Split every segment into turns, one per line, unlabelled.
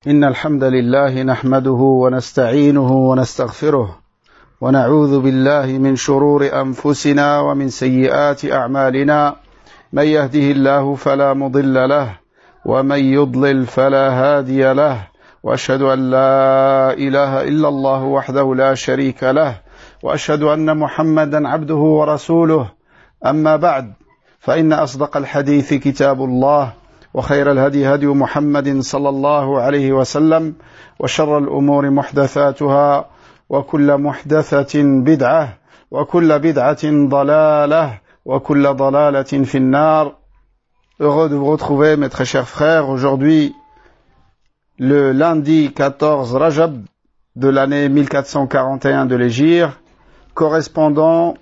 إن الحمد لله نحمده ونستعينه ونستغفره ونعوذ بالله من شرور أنفسنا ومن سيئات أعمالنا من يهده الله فلا مضل له ومن يضلل فلا هادي له وأشهد أن لا إله إلا الله وحده لا شريك له وأشهد أن محمدا عبده ورسوله أما بعد فإن أصدق الحديث كتاب الله وخير الهدي هدي محمد صلى الله عليه وسلم وشر الأمور محدثاتها وكل محدثة بدعة وكل بدعة ضلالة وكل ضلالة في النار. Heureux de vous retrouver mes très chers frères aujourd'hui le lundi 14 Rajab de l'année 1441 de l'Hégire correspondant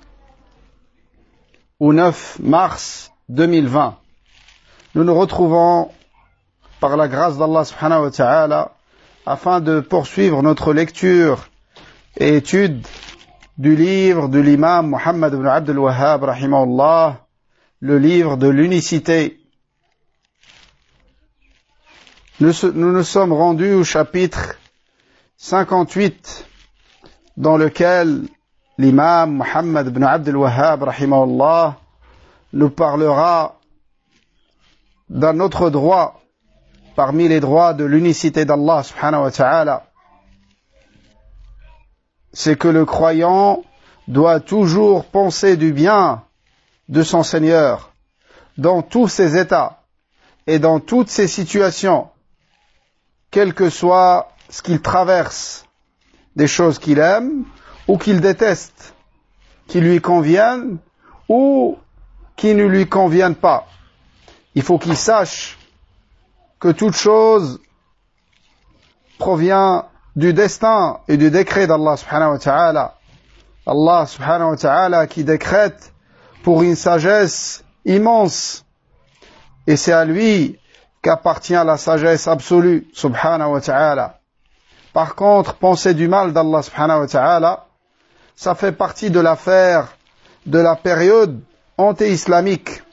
au 9 mars 2020. Nous nous retrouvons par la grâce d'Allah subhanahu wa ta'ala afin de poursuivre notre lecture et étude du livre de l'imam Muhammad ibn Abdul Wahhab rahimahullah, le livre de l'unicité. Nous nous sommes rendus au chapitre 58 dans lequel l'imam Muhammad ibn Abdul Wahhab rahimahullah nous parlera d'un autre droit parmi les droits de l'unicité d'Allah subhanahu wa ta'ala. C'est que le croyant doit toujours penser du bien de son Seigneur dans tous ses états et dans toutes ses situations, quel que soit ce qu'il traverse, des choses qu'il aime ou qu'il déteste, qui lui conviennent ou qui ne lui conviennent pas. Il faut qu'il sache que toute chose provient du destin et du décret d'Allah subhanahu wa ta'ala. Allah subhanahu wa ta'ala qui décrète pour une sagesse immense. Et c'est à lui qu'appartient la sagesse absolue subhanahu wa ta'ala. Par contre, penser du mal d'Allah subhanahu wa ta'ala, ça fait partie de l'affaire de la période anté-islamique.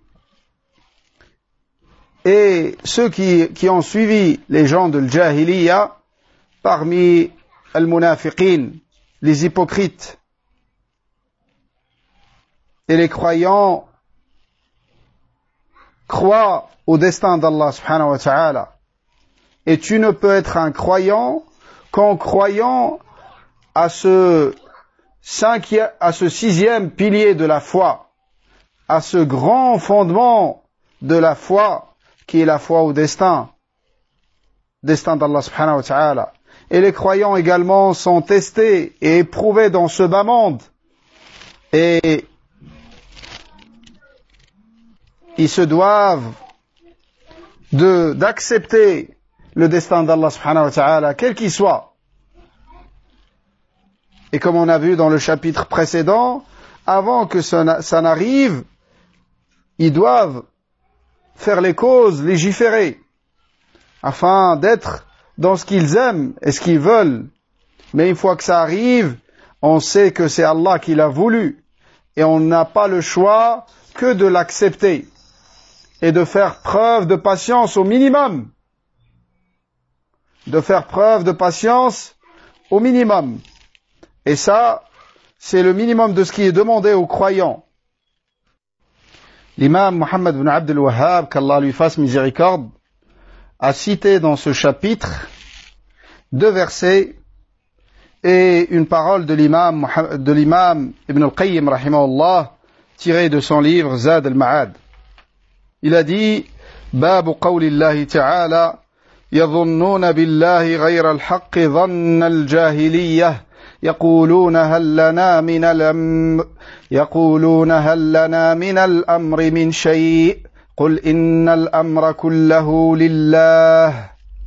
Et ceux qui ont suivi les gens de l'Jahiliya, parmi al-munafiqin, les hypocrites, et les croyants, croient au destin d'Allah subhanahu wa ta'ala. Et tu ne peux être un croyant qu'en croyant à ce sixième pilier de la foi, à ce grand fondement de la foi, qui est la foi au destin d'Allah subhanahu wa ta'ala. Et les croyants également sont testés et éprouvés dans ce bas monde. Et ils se doivent d'accepter le destin d'Allah subhanahu wa ta'ala, quel qu'il soit. Et comme on a vu dans le chapitre précédent, avant que ça n'arrive, ils doivent faire les causes, légiférer, afin d'être dans ce qu'ils aiment et ce qu'ils veulent. Mais une fois que ça arrive, on sait que c'est Allah qui l'a voulu, et on n'a pas le choix que de l'accepter, et de faire preuve de patience au minimum. De faire preuve de patience au minimum. Et ça, c'est le minimum de ce qui est demandé aux croyants. L'imam Muhammad ibn Abdul Wahhab, qu'Allah lui fasse miséricorde, a cité dans ce chapitre 2 versets et une parole de l'imam Ibn al-Qayyim rahimahullah, tirée de son livre Zad al-Ma'ad. Il a dit: Babu qawlillahi ta'ala yadhunnuna billahi ghayra al-haqqi dhanna al-jahiliyyah يقولون هل لنا من الأمر من شيء قل إن الأمر كله لله.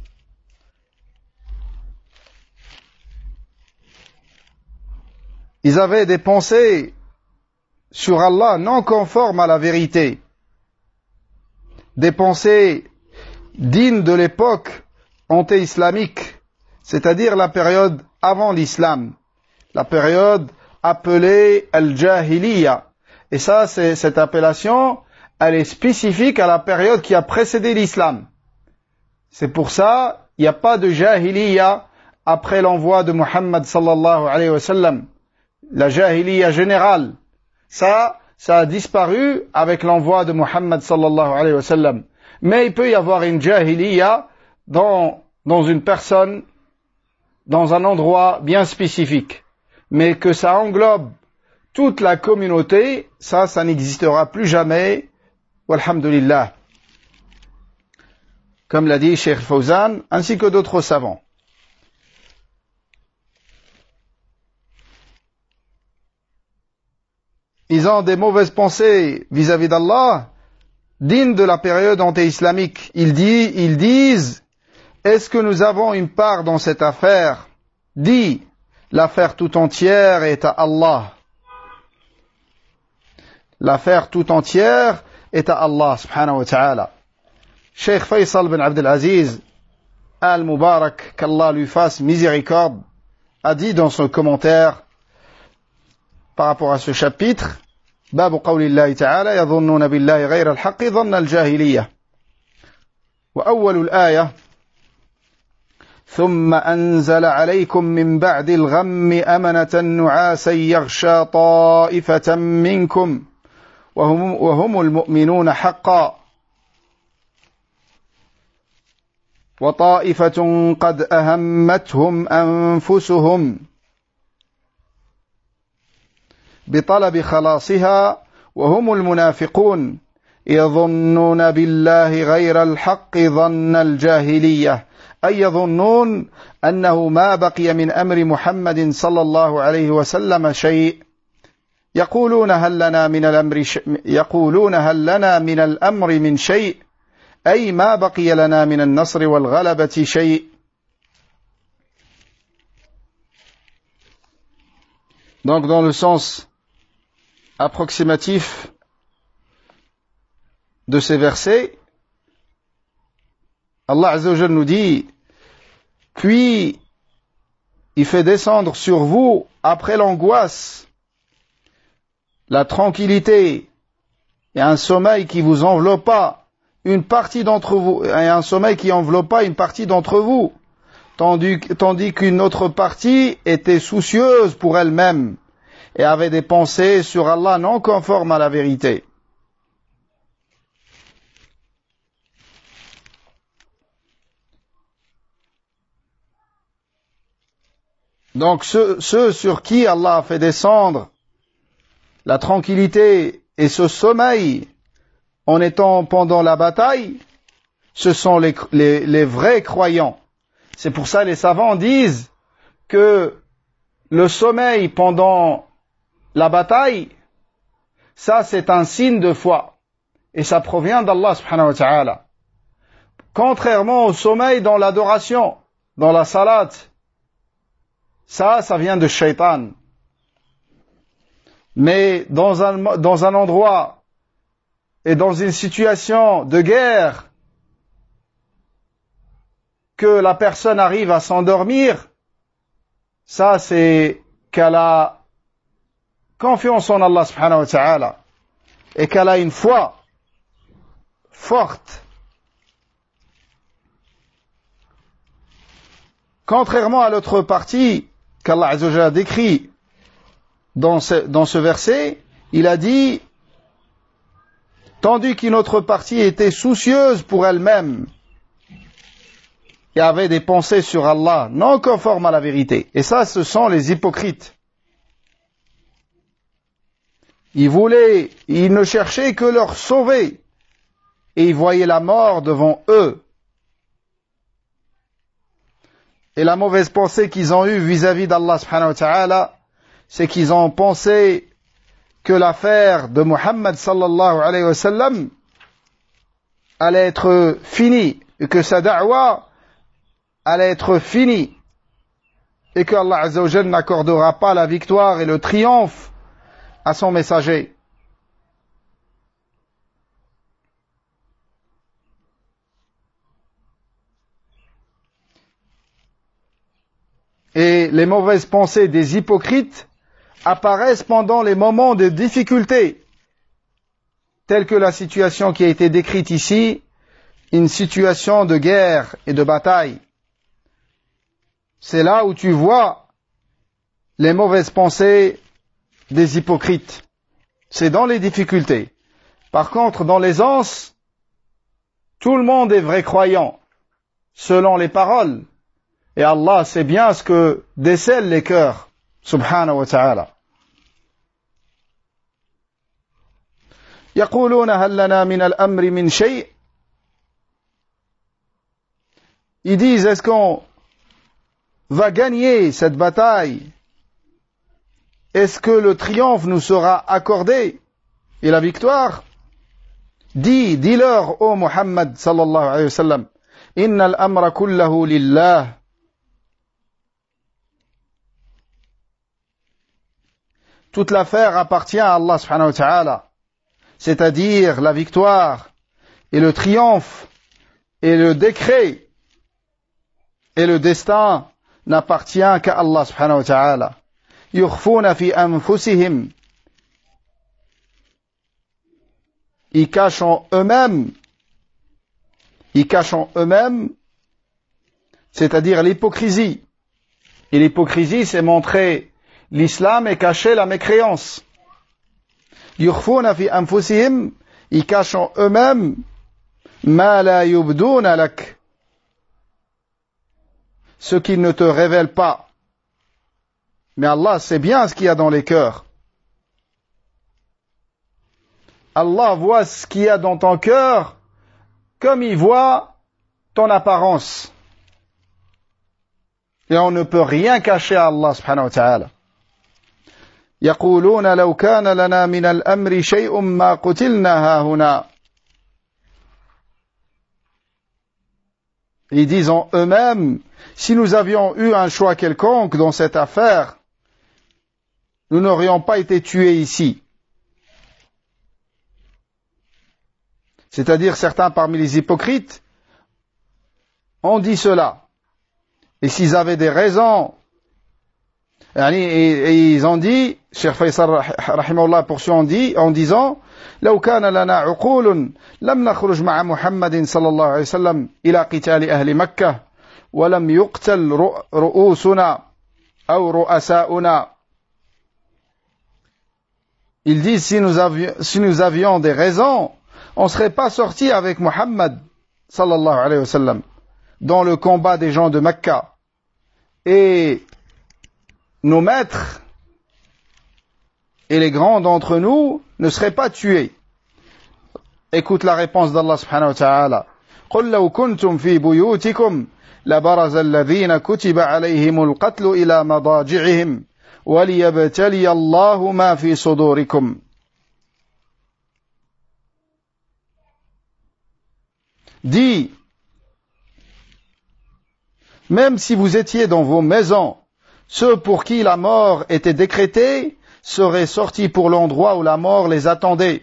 Ils avaient des pensées sur Allah non conformes à la vérité, des pensées dignes de l'époque anté-islamique, c'est-à-dire la période avant l'islam, la période appelée Al-Jahiliya. Et ça, cette appellation, elle est spécifique à la période qui a précédé l'islam. C'est pour ça Il n'y a pas de jahiliya après l'envoi de Muhammad sallallahu alayhi wa sallam. La jahiliya générale, ça a disparu avec l'envoi de Muhammad sallallahu alayhi wa sallam. Mais il peut y avoir une jahiliya dans une personne, dans un endroit bien spécifique. Mais que ça englobe toute la communauté, ça n'existera plus jamais. Walhamdulillah. Comme l'a dit Cheikh Fawzan, ainsi que d'autres savants. Ils ont des mauvaises pensées vis-à-vis d'Allah, dignes de la période anté-islamique. Ils disent, est-ce que nous avons une part dans cette affaire? Dis, l'affaire tout entière est à Allah. L'affaire tout entière est à Allah, subhanahu wa ta'ala. Cheikh Faisal bin Abdelaziz al-Mubarak, qu'Allah lui fasse miséricorde, a dit dans son commentaire par rapport à ce chapitre, باب قول الله تعالى يظنون بالله غير الحق ظن الجاهلية وأول الآية ثم أنزل عليكم من بعد الغم أمنة نعاسا يغشى طائفة منكم وهم المؤمنون حقا وطائفة قد أهمتهم أنفسهم بطلب خلاصها وهم المنافقون يظنون بالله غير الحق ظن الجاهلية أي يظنون أنه ما بقي من أمر محمد صلى الله عليه وسلم شيء يقولون هل لنا من الأمر من شيء أي ما بقي لنا من النصر والغلبة شيء. Donc dans le sens approximatif de ces versets, Allah Azza wa Jalla nous dit, puis il fait descendre sur vous, après l'angoisse, la tranquillité et un sommeil qui vous enveloppa une partie d'entre vous, et un sommeil qui enveloppa une partie d'entre vous, tandis qu'une autre partie était soucieuse pour elle-même et avait des pensées sur Allah non conformes à la vérité. Donc ceux sur qui Allah a fait descendre la tranquillité et ce sommeil en étant pendant la bataille, ce sont les vrais croyants. C'est pour ça les savants disent que le sommeil pendant la bataille, ça c'est un signe de foi. Et ça provient d'Allah subhanahu wa ta'ala. Contrairement au sommeil dans l'adoration, dans la salat, ça vient de shaitan. Mais dans un endroit et dans une situation de guerre, que la personne arrive à s'endormir, ça c'est qu'elle a confiance en Allah subhanahu wa ta'ala et qu'elle a une foi forte. Contrairement à l'autre partie qu'Allah Azza wa Jalla décrit dans ce verset, il a dit, tandis qu'une autre partie était soucieuse pour elle-même et avait des pensées sur Allah non conformes à la vérité. Et ça, ce sont les hypocrites. Ils ne cherchaient que leur sauver et ils voyaient la mort devant eux. Et la mauvaise pensée qu'ils ont eue vis-à-vis d'Allah subhanahu wa ta'ala, c'est qu'ils ont pensé que l'affaire de Muhammad sallallahu alayhi wa sallam allait être finie, et que sa da'wa allait être finie, et que Allah Azza wa Jalla n'accordera pas la victoire et le triomphe à son messager. Et les mauvaises pensées des hypocrites apparaissent pendant les moments de difficulté, telle que la situation qui a été décrite ici, une situation de guerre et de bataille. c'est là où tu vois les mauvaises pensées des hypocrites. C'est dans les difficultés. Par contre, dans l'aisance, tout le monde est vrai croyant, selon les paroles. Et Allah sait bien ce que décèlent les cœurs, subhanahu wa ta'ala. يقولون هل لنا من الأمر من شيء. Ils disent, est-ce qu'on va gagner cette bataille? Est-ce que le triomphe nous sera accordé et la victoire? Dis-leur, ô Muhammad sallallahu alayhi wa sallam, inna al-amra kullahu lillah. Toute l'affaire appartient à Allah subhanahu wa ta'ala, c'est-à-dire la victoire et le triomphe et le décret et le destin n'appartient qu'à Allah subhanahu wa ta'ala. Yukhfuna fi anfusihim. Ils cachent en eux-mêmes, c'est-à-dire l'hypocrisie. Et l'hypocrisie, c'est montrer l'islam et cacher la mécréance. Yukhfuna fi anfusihim. Ils cachent en eux-mêmes ma la yubduna lak. Ce qu'ils ne te révèlent pas. Mais Allah sait bien ce qu'il y a dans les cœurs. Allah voit ce qu'il y a dans ton cœur comme il voit ton apparence. Et on ne peut rien cacher à Allah subhanahu wa ta'ala. يقولون لو كان لنا من الأمر شيء ما قتلنا هاهنا. Ils disent en eux-mêmes, si nous avions eu un choix quelconque dans cette affaire, nous n'aurions pas été tués ici. C'est-à-dire certains parmi les hypocrites ont dit cela. Et s'ils avaient des raisons, et ils ont dit, Cheikh Faisal rahimahullah poursuit en disant, لو كان لنا عقول لم نخرج مع محمد صلى الله عليه وسلم إلى قتال أهل مكة ولم يقتل رؤوسنا أو رؤساؤنا. Ils disent, si nous avions des raisons, on ne serait pas sorti avec Muhammad sallallahu alayhi wa sallam dans le combat des gens de Mecca. Et nos maîtres et les grands d'entre nous ne seraient pas tués. Écoute la réponse d'Allah subhanahu wa ta'ala. قُلْ لَوْ كُنْتُمْ فِي بُيُوتِكُمْ لَبَرَزَ الَّذِينَ كُتِبَ عَلَيْهِمُ الْقَتْلُ إِلَى مَضَاجِعِهِمْ وَلِيَبْتَلِيَ اللَّهُ مَا فِي صُدُورِكُمْ. Dis, même si vous étiez dans vos maisons, ceux pour qui la mort était décrétée seraient sortis pour l'endroit où la mort les attendait.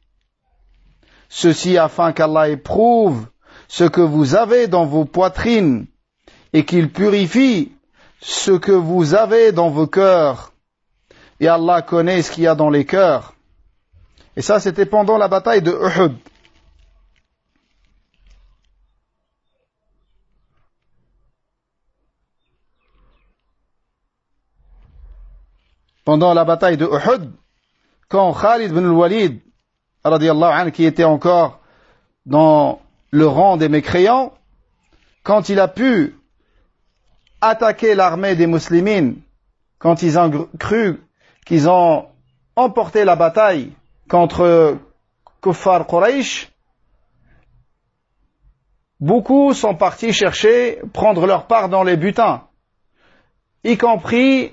Ceci afin qu'Allah éprouve ce que vous avez dans vos poitrines et qu'il purifie ce que vous avez dans vos cœurs. Et Allah connaît ce qu'il y a dans les cœurs. Et ça, c'était pendant la bataille de Uhud. Pendant la bataille de Uhud, quand Khalid ibn al-Walid, radiyallahu anhu, qui était encore dans le rang des mécréants, quand il a pu attaquer l'armée des musulmans, quand ils ont cru qu'ils ont emporté la bataille contre Kuffar Quraysh, beaucoup sont partis chercher, prendre leur part dans les butins, y compris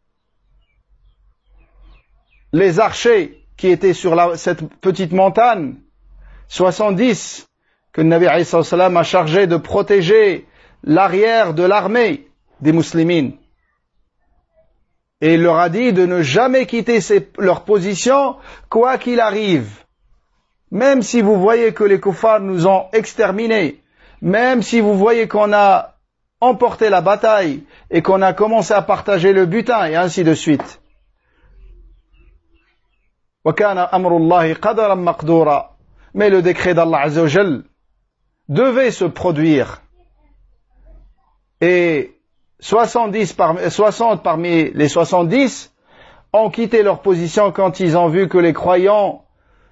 les archers qui étaient sur cette petite montagne, 70, que le Nabi alayhi salam a chargé de protéger l'arrière de l'armée des musulmans. Et il leur a dit de ne jamais quitter leur position, quoi qu'il arrive. Même si vous voyez que les kuffars nous ont exterminés, même si vous voyez qu'on a emporté la bataille et qu'on a commencé à partager le butin, et ainsi de suite. وَكَانَ أَمْرُ اللَّهِ قَدَرًا مَقْدُورًا. Mais le décret d'Allah Azza wa Jal devait se produire. Et 60 parmi les 70 ont quitté leur position quand ils ont vu que les croyants,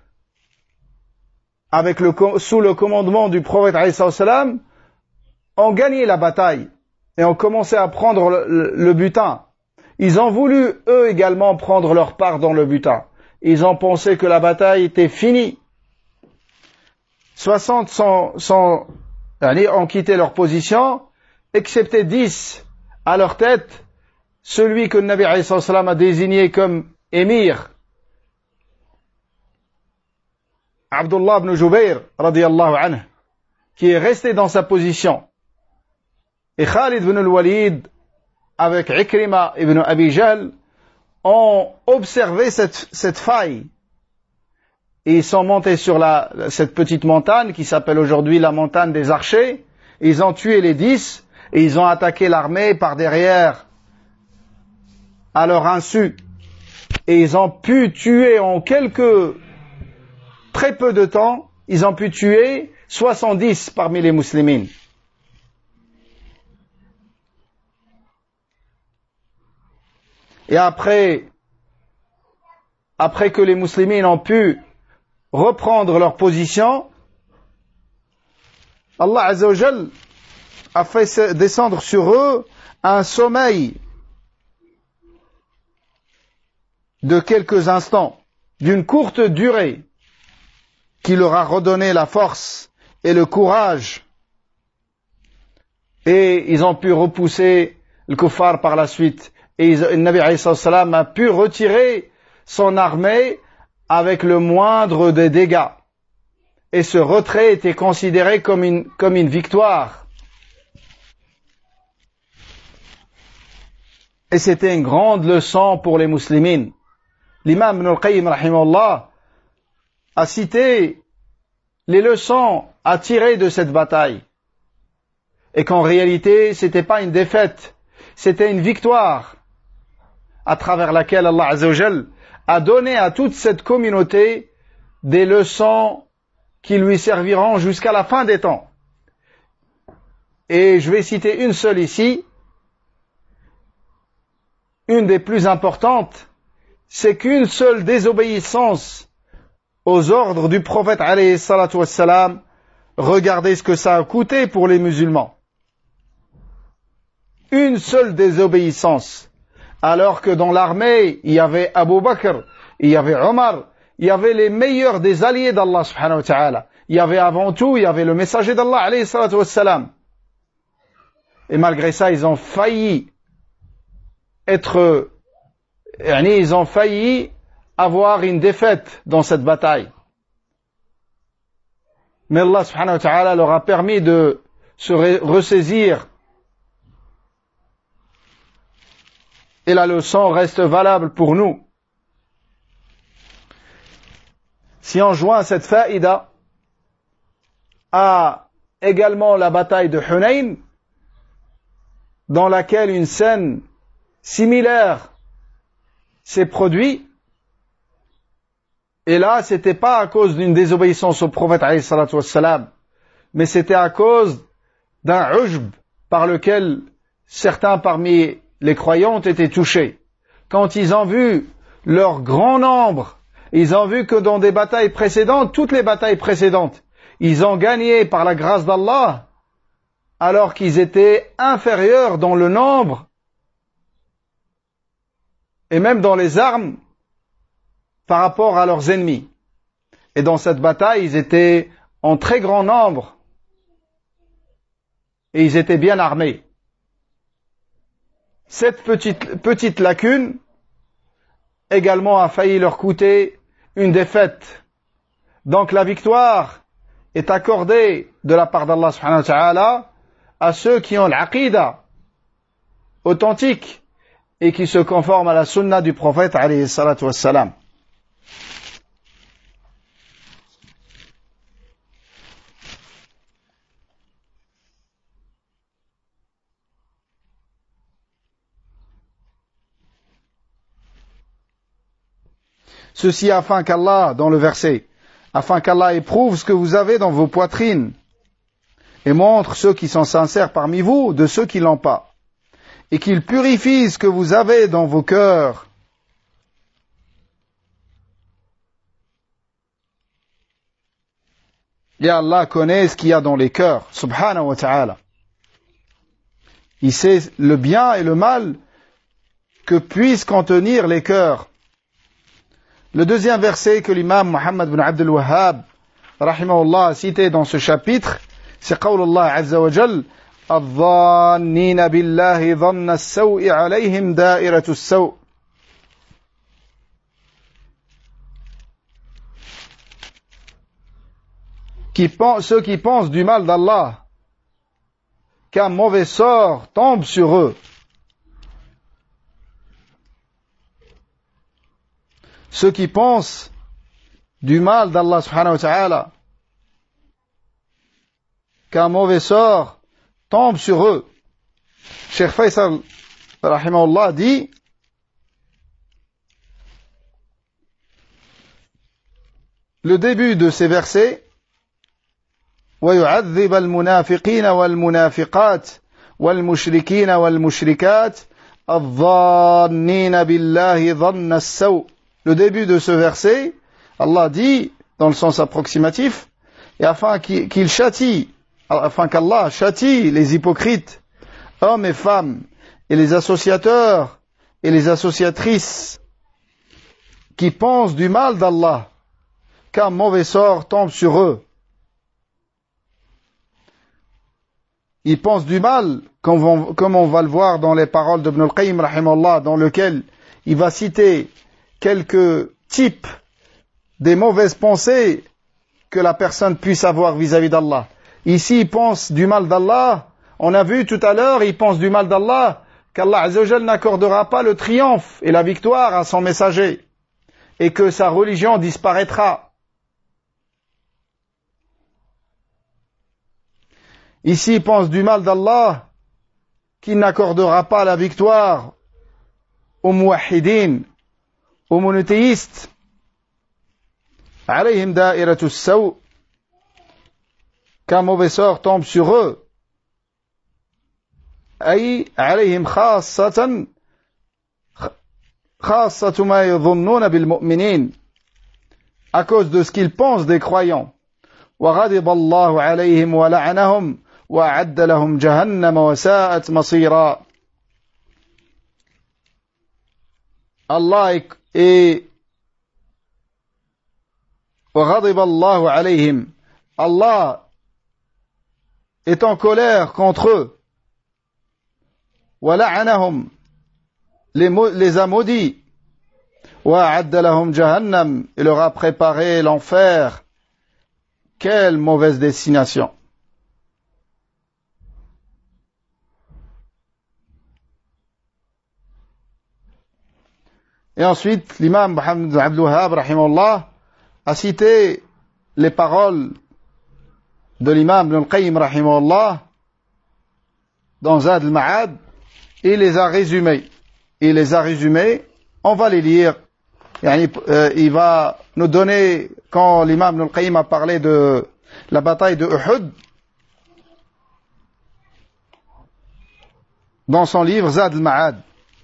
sous le commandement du prophète alayhi salam, ont gagné la bataille et ont commencé à prendre le butin. Ils ont voulu, eux également, prendre leur part dans le butin. Ils ont pensé que la bataille était finie. 60 ont quitté leur position, excepté 10 à leur tête, celui que le Nabi alayhi salam a désigné comme émir, Abdullah ibn Jubayr, radiyallahu anhu, qui est resté dans sa position. Et Khalid ibn al-Walid, avec Ikrima ibn Abi Jahl, ont observé cette faille. Et ils sont montés sur cette petite montagne qui s'appelle aujourd'hui la montagne des archers. Ils ont tué les 10 et ils ont attaqué l'armée par derrière à leur insu. Et ils ont pu tuer en très peu de temps, ils ont pu tuer 70 parmi les musulmans. Et après que les musulmans ont pu reprendre leur position, Allah Azza wa Jal a fait descendre sur eux un sommeil de quelques instants, d'une courte durée, qui leur a redonné la force et le courage. Et ils ont pu repousser le kuffar par la suite. Et le Nabi alayhi salam a pu retirer son armée avec le moindre des dégâts. Et ce retrait était considéré comme une victoire. Et c'était une grande leçon pour les musulmans. L'imam Ibn al-Qayyim rahimahullah a cité les leçons à tirer de cette bataille. Et qu'en réalité, c'était pas une défaite, c'était une victoire à travers laquelle Allah Azza wa Jal a donné à toute cette communauté des leçons qui lui serviront jusqu'à la fin des temps. Et je vais citer une seule ici, une des plus importantes, c'est qu'une seule désobéissance aux ordres du prophète alayhi salatu wassalam, regardez ce que ça a coûté pour les musulmans. Une seule désobéissance. Alors que dans l'armée, il y avait Abu Bakr, il y avait Omar, il y avait les meilleurs des alliés d'Allah subhanahu wa ta'ala. Il y avait avant tout, il y avait le messager d'Allah alayhi salatu wassalam. Et malgré ça, ils ont failli avoir une défaite dans cette bataille. Mais Allah subhanahu wa ta'ala leur a permis de se ressaisir. Et la leçon reste valable pour nous. Si on joint cette faïda à également la bataille de Hunayn, dans laquelle une scène similaire s'est produite, et là, c'était pas à cause d'une désobéissance au prophète alayhi salatu wassalam, mais c'était à cause d'un ujb par lequel certains parmi les croyants ont été touchés. Quand ils ont vu leur grand nombre, ils ont vu que dans des batailles précédentes, toutes les batailles précédentes, ils ont gagné par la grâce d'Allah, alors qu'ils étaient inférieurs dans le nombre et même dans les armes par rapport à leurs ennemis. Et dans cette bataille, ils étaient en très grand nombre et ils étaient bien armés. Cette petite lacune également a failli leur coûter une défaite. Donc la victoire est accordée de la part d'Allah subhanahu wa ta'ala à ceux qui ont l'aqida authentique et qui se conforment à la sunna du prophète alayhi salatu wassalam. Ceci afin qu'Allah, dans le verset, afin qu'Allah éprouve ce que vous avez dans vos poitrines et montre ceux qui sont sincères parmi vous de ceux qui l'ont pas. et qu'il purifie ce que vous avez dans vos cœurs. Et Allah connaît ce qu'il y a dans les cœurs, subhanahu wa ta'ala. Il sait le bien et le mal que puissent contenir les cœurs. Le deuxième verset que l'imam Muhammad ibn Abdul Wahhab, rahimahullah, a cité dans ce chapitre, c'est qawlullah azza wa jal, الظانين بالله ظن السوء عليهم دائرة السوء. Ceux qui pensent du mal d'Allah, qu'un mauvais sort tombe sur eux. Ceux qui pensent du mal d'Allah subhanahu wa ta'ala, qu'un mauvais sort tombe sur eux. Cheikh Faisal, rahimahullah, dit, le début de ces versets, ويعذب المنافقين والمنافقات والمشركين والمشركات الظانين بالله ظن السوء. Le début de ce verset, Allah dit, dans le sens approximatif, et afin qu'il châtie, afin qu'Allah châtie les hypocrites, hommes et femmes, et les associateurs et les associatrices qui pensent du mal d'Allah, qu'un mauvais sort tombe sur eux. Ils pensent du mal, comme on va le voir dans les paroles d'Ibn al-Qayyim, rahimahullah, dans lequel il va citer quelques types des mauvaises pensées que la personne puisse avoir vis-à-vis d'Allah. Ici, ils pensent du mal d'Allah. On a vu tout à l'heure, ils pensent du mal d'Allah, qu'Allah Azza wa Jal n'accordera pas le triomphe et la victoire à son messager, et que sa religion disparaîtra. Ici, il pense du mal d'Allah, qu'il n'accordera pas la victoire aux muwahhidin, aux monothéistes. Alayhim da'iratu saw, qu'un mauvais sort tombe sur eux. Ay alayhim khassatan khassatu ma yadhunnuna bil mu'minin, à cause de ce qu'ils pensent des croyants. Wa ghadiba Allahu alayhim wa la'anahum وَأَعَدَّ لَهُمْ جَهَنَّمَ وَسَاءَتْ مَصِيرًا. Allah est وَغَضِبَ اللَّهُ عَلَيْهِمْ. Allah est en colère contre eux. وَلَعَنَهُمْ, les a maudits. وَأَعَدَّ لَهُمْ جَهَنَّمَ, et leur a préparé l'enfer. Quelle mauvaise destination. Et ensuite, l'imam Muhammad ibn Abdul Wahhab, rahimahullah, a cité les paroles de l'imam Ibn al-Qayyim, rahimahullah, dans Zad al-Ma'ad, et les a résumées. On va les lire. Il va nous donner, quand l'imam Ibn al-Qayyim a parlé de la bataille de Uhud, dans son livre Zad al-Ma'ad.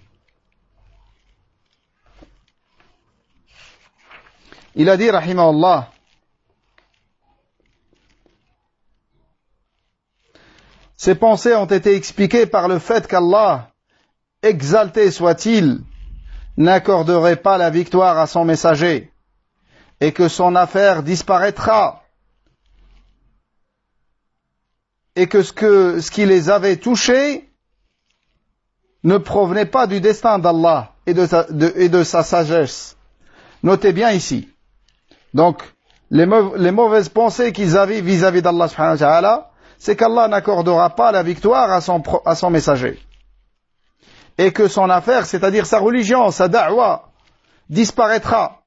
Il a dit, rahimahullah, ces pensées ont été expliquées par le fait qu'Allah, exalté soit-il, n'accorderait pas la victoire à son messager, et que son affaire disparaîtra, et que ce qui les avait touchés ne provenait pas du destin d'Allah et de sa sagesse. Notez bien ici. Donc, les mauvaises pensées qu'ils avaient vis-à-vis d'Allah subhanahu wa ta'ala, c'est qu'Allah n'accordera pas la victoire à son messager. Et que son affaire, c'est-à-dire sa religion, sa da'wa, disparaîtra.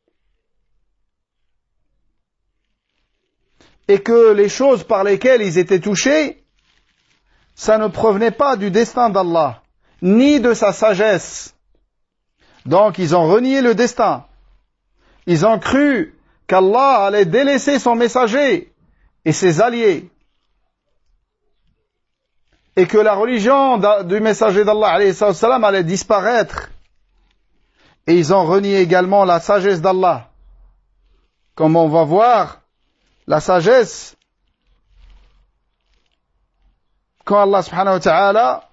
Et que les choses par lesquelles ils étaient touchés, ça ne provenait pas du destin d'Allah, ni de sa sagesse. Donc, ils ont renié le destin. Ils ont cru qu'Allah allait délaisser son messager et ses alliés. et que la religion du messager d'Allah alayhi salam allait disparaître. Et ils ont renié également la sagesse d'Allah. Comme on va voir, la sagesse, quand Allah subhanahu wa ta'ala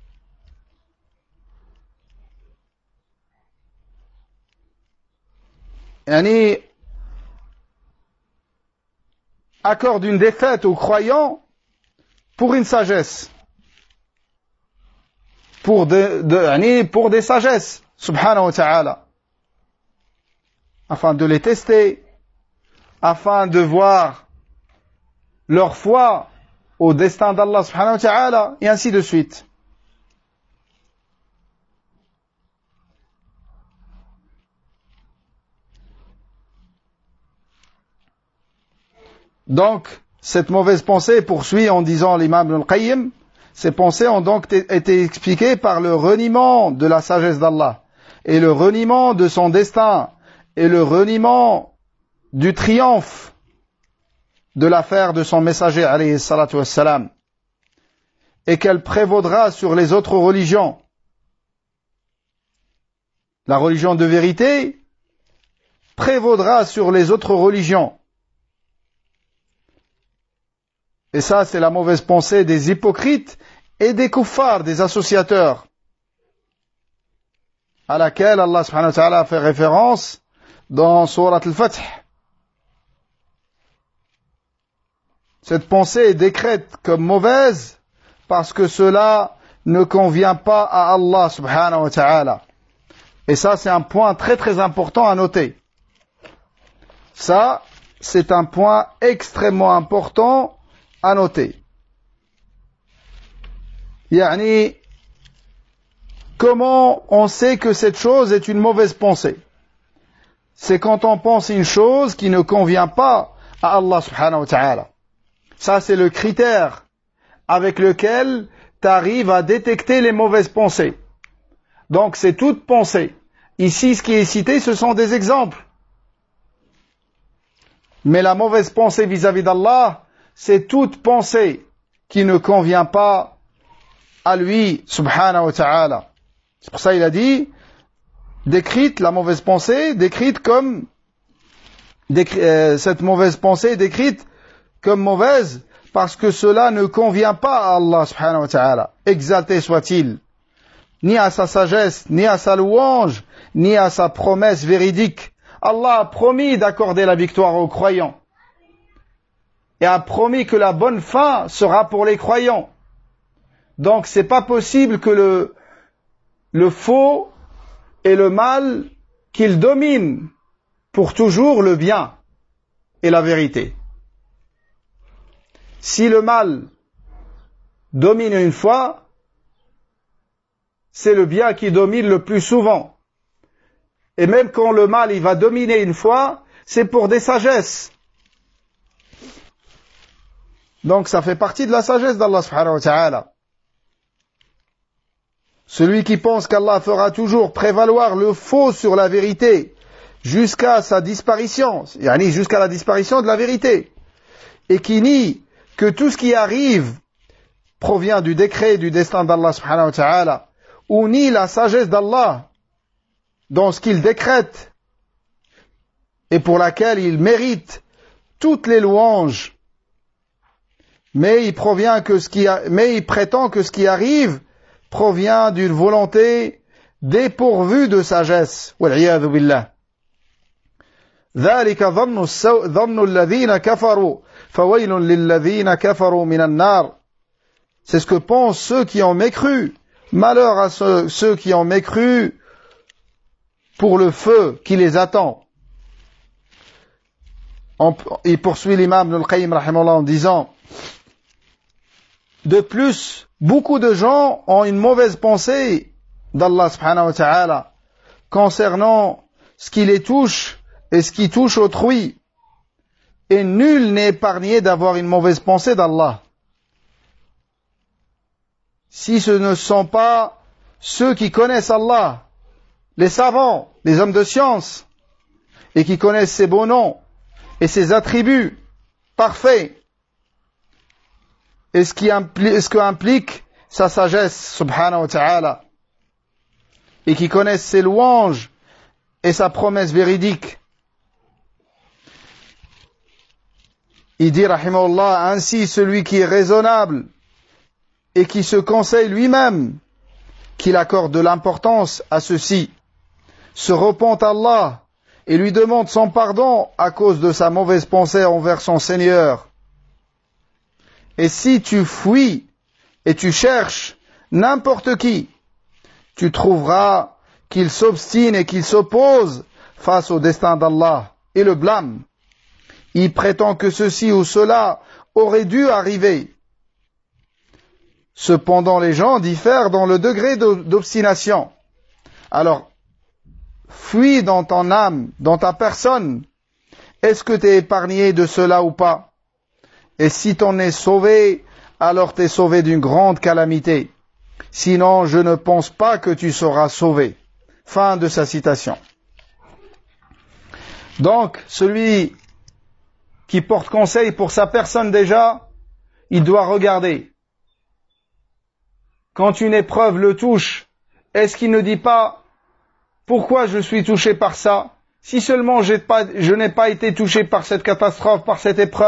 accorde une défaite aux croyants pour une sagesse. Pour des sagesses, subhanahu wa ta'ala. Afin de les tester, afin de voir leur foi au destin d'Allah subhanahu wa ta'ala, et ainsi de suite. Donc, cette mauvaise pensée poursuit en disant l'imam Ibn al-Qayyim, ces pensées ont donc été expliquées par le reniement de la sagesse d'Allah, et le reniement de son destin, et le reniement du triomphe de l'affaire de son messager, alayhi salatu wassalam, et qu'elle prévaudra sur les autres religions. La religion de vérité prévaudra sur les autres religions. Et ça, c'est la mauvaise pensée des hypocrites et des kuffars, des associateurs, à laquelle Allah subhanahu wa ta'ala a fait référence dans Surat al-Fath. Cette pensée est décrite comme mauvaise parce que cela ne convient pas à Allah subhanahu wa ta'ala. Et ça, c'est un point très très important à noter. Ça, c'est un point extrêmement important à noter. Yani, comment on sait que cette chose est une mauvaise pensée? C'est quand on pense une chose qui ne convient pas à Allah subhanahu wa ta'ala. Ça, c'est le critère avec lequel tu arrives à détecter les mauvaises pensées. Donc, c'est toute pensée. Ici, ce qui est cité, ce sont des exemples. Mais la mauvaise pensée vis-à-vis d'Allah, c'est toute pensée qui ne convient pas à lui, subhanahu wa ta'ala. C'est pour ça qu'il a dit, décrite la mauvaise pensée, cette mauvaise pensée est décrite comme mauvaise parce que cela ne convient pas à Allah, subhanahu wa ta'ala. Exalté soit-il, ni à sa sagesse, ni à sa louange, ni à sa promesse véridique. Allah a promis d'accorder la victoire aux croyants. Et a promis que la bonne fin sera pour les croyants. Donc c'est pas possible que le faux et le mal qu'ils dominent pour toujours le bien et la vérité. Si le mal domine une fois, c'est le bien qui domine le plus souvent. Et même quand le mal il va dominer une fois, c'est pour des sagesses. Donc ça fait partie de la sagesse d'Allah subhanahu wa ta'ala. Celui qui pense qu'Allah fera toujours prévaloir le faux sur la vérité jusqu'à sa disparition, yani jusqu'à la disparition de la vérité, et qui nie que tout ce qui arrive provient du décret et du destin d'Allah subhanahu wa ta'ala, ou nie la sagesse d'Allah dans ce qu'il décrète et pour laquelle il mérite toutes les louanges, mais il prétend que ce qui arrive provient d'une volonté dépourvue de sagesse. Wal-'iyadhu billah. ذلك ظن الذين كفروا فويل للذين كفروا من النار. C'est ce que pensent ceux qui ont mécru. Malheur à ceux qui ont mécru pour le feu qui les attend. Il poursuit l'imam Ibn al-Qayyim rahimahullah en disant: de plus, beaucoup de gens ont une mauvaise pensée d'Allah subhanahu wa ta'ala concernant ce qui les touche et ce qui touche autrui. Et nul n'est épargné d'avoir une mauvaise pensée d'Allah. Si ce ne sont pas ceux qui connaissent Allah, les savants, les hommes de science, et qui connaissent ses beaux noms et ses attributs parfaits, et ce que implique sa sagesse, subhanahu wa ta'ala, et qui connaissent ses louanges et sa promesse véridique. Il dit, rahimahullah, ainsi celui qui est raisonnable et qui se conseille lui-même, qu'il accorde de l'importance à ceci, se repent à Allah et lui demande son pardon à cause de sa mauvaise pensée envers son Seigneur. Et si tu fuis et tu cherches n'importe qui, tu trouveras qu'il s'obstine et qu'il s'oppose face au destin d'Allah et le blâme. Il prétend que ceci ou cela aurait dû arriver. Cependant, les gens diffèrent dans le degré d'obstination. Alors, fuis dans ton âme, dans ta personne. Est-ce que tu es épargné de cela ou pas? Et si t'en es sauvé, alors t'es sauvé d'une grande calamité. Sinon, je ne pense pas que tu seras sauvé. Fin de sa citation. Donc, celui qui porte conseil pour sa personne déjà, il doit regarder. Quand une épreuve le touche, est-ce qu'il ne dit pas « Pourquoi je suis touché par ça? Si seulement je n'ai pas été touché par cette catastrophe, par cette épreuve. »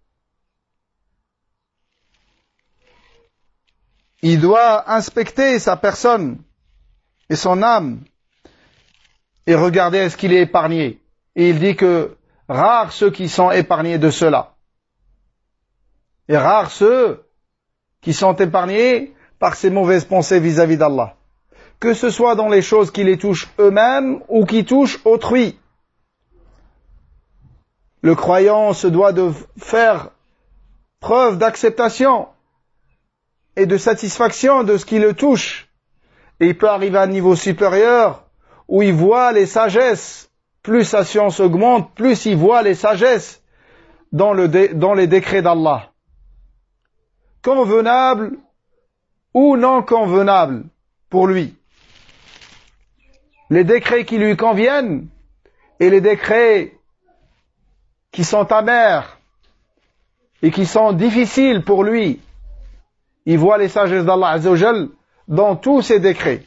Il doit inspecter sa personne et son âme et regarder est-ce qu'il est épargné. Et il dit que rares ceux qui sont épargnés de cela. Et rares ceux qui sont épargnés par ces mauvaises pensées vis-à-vis d'Allah. Que ce soit dans les choses qui les touchent eux-mêmes ou qui touchent autrui. Le croyant se doit de faire preuve d'acceptation et de satisfaction de ce qui le touche. Et il peut arriver à un niveau supérieur où il voit les sagesses. Plus sa science augmente, plus il voit les sagesses dans les décrets d'Allah. Convenables ou non convenables pour lui. Les décrets qui lui conviennent et les décrets qui sont amers et qui sont difficiles pour lui. Il voit les sagesses d'Allah Azza wa Jal dans tous ces décrets.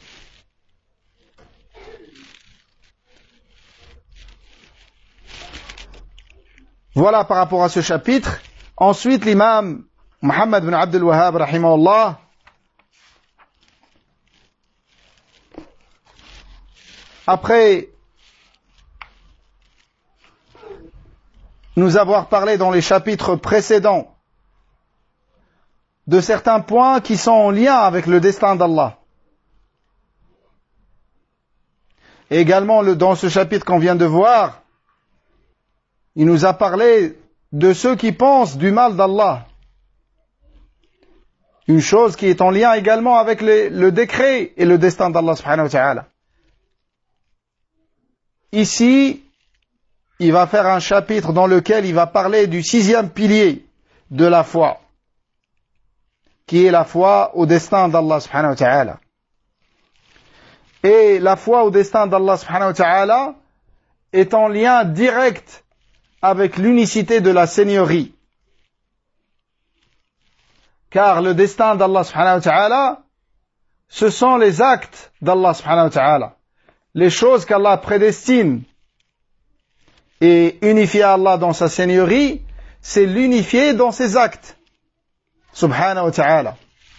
Voilà par rapport à ce chapitre. Ensuite, l'imam Muhammad bin Abdul Wahhab, rahimahullah, après nous avoir parlé dans les chapitres précédents de certains points qui sont en lien avec le destin d'Allah. Et également, dans ce chapitre qu'on vient de voir, il nous a parlé de ceux qui pensent du mal d'Allah. Une chose qui est en lien également avec le décret et le destin d'Allah subhanahu wa ta'ala. Ici, il va faire un chapitre dans lequel il va parler du 6e pilier de la foi, qui est la foi au destin d'Allah subhanahu wa ta'ala. Et la foi au destin d'Allah subhanahu wa ta'ala est en lien direct avec l'unicité de la seigneurie. Car le destin d'Allah subhanahu wa ta'ala, ce sont les actes d'Allah subhanahu wa ta'ala. Les choses qu'Allah prédestine. Et unifier Allah dans sa seigneurie, c'est l'unifier dans ses actes. Subhanahu wa ta'ala.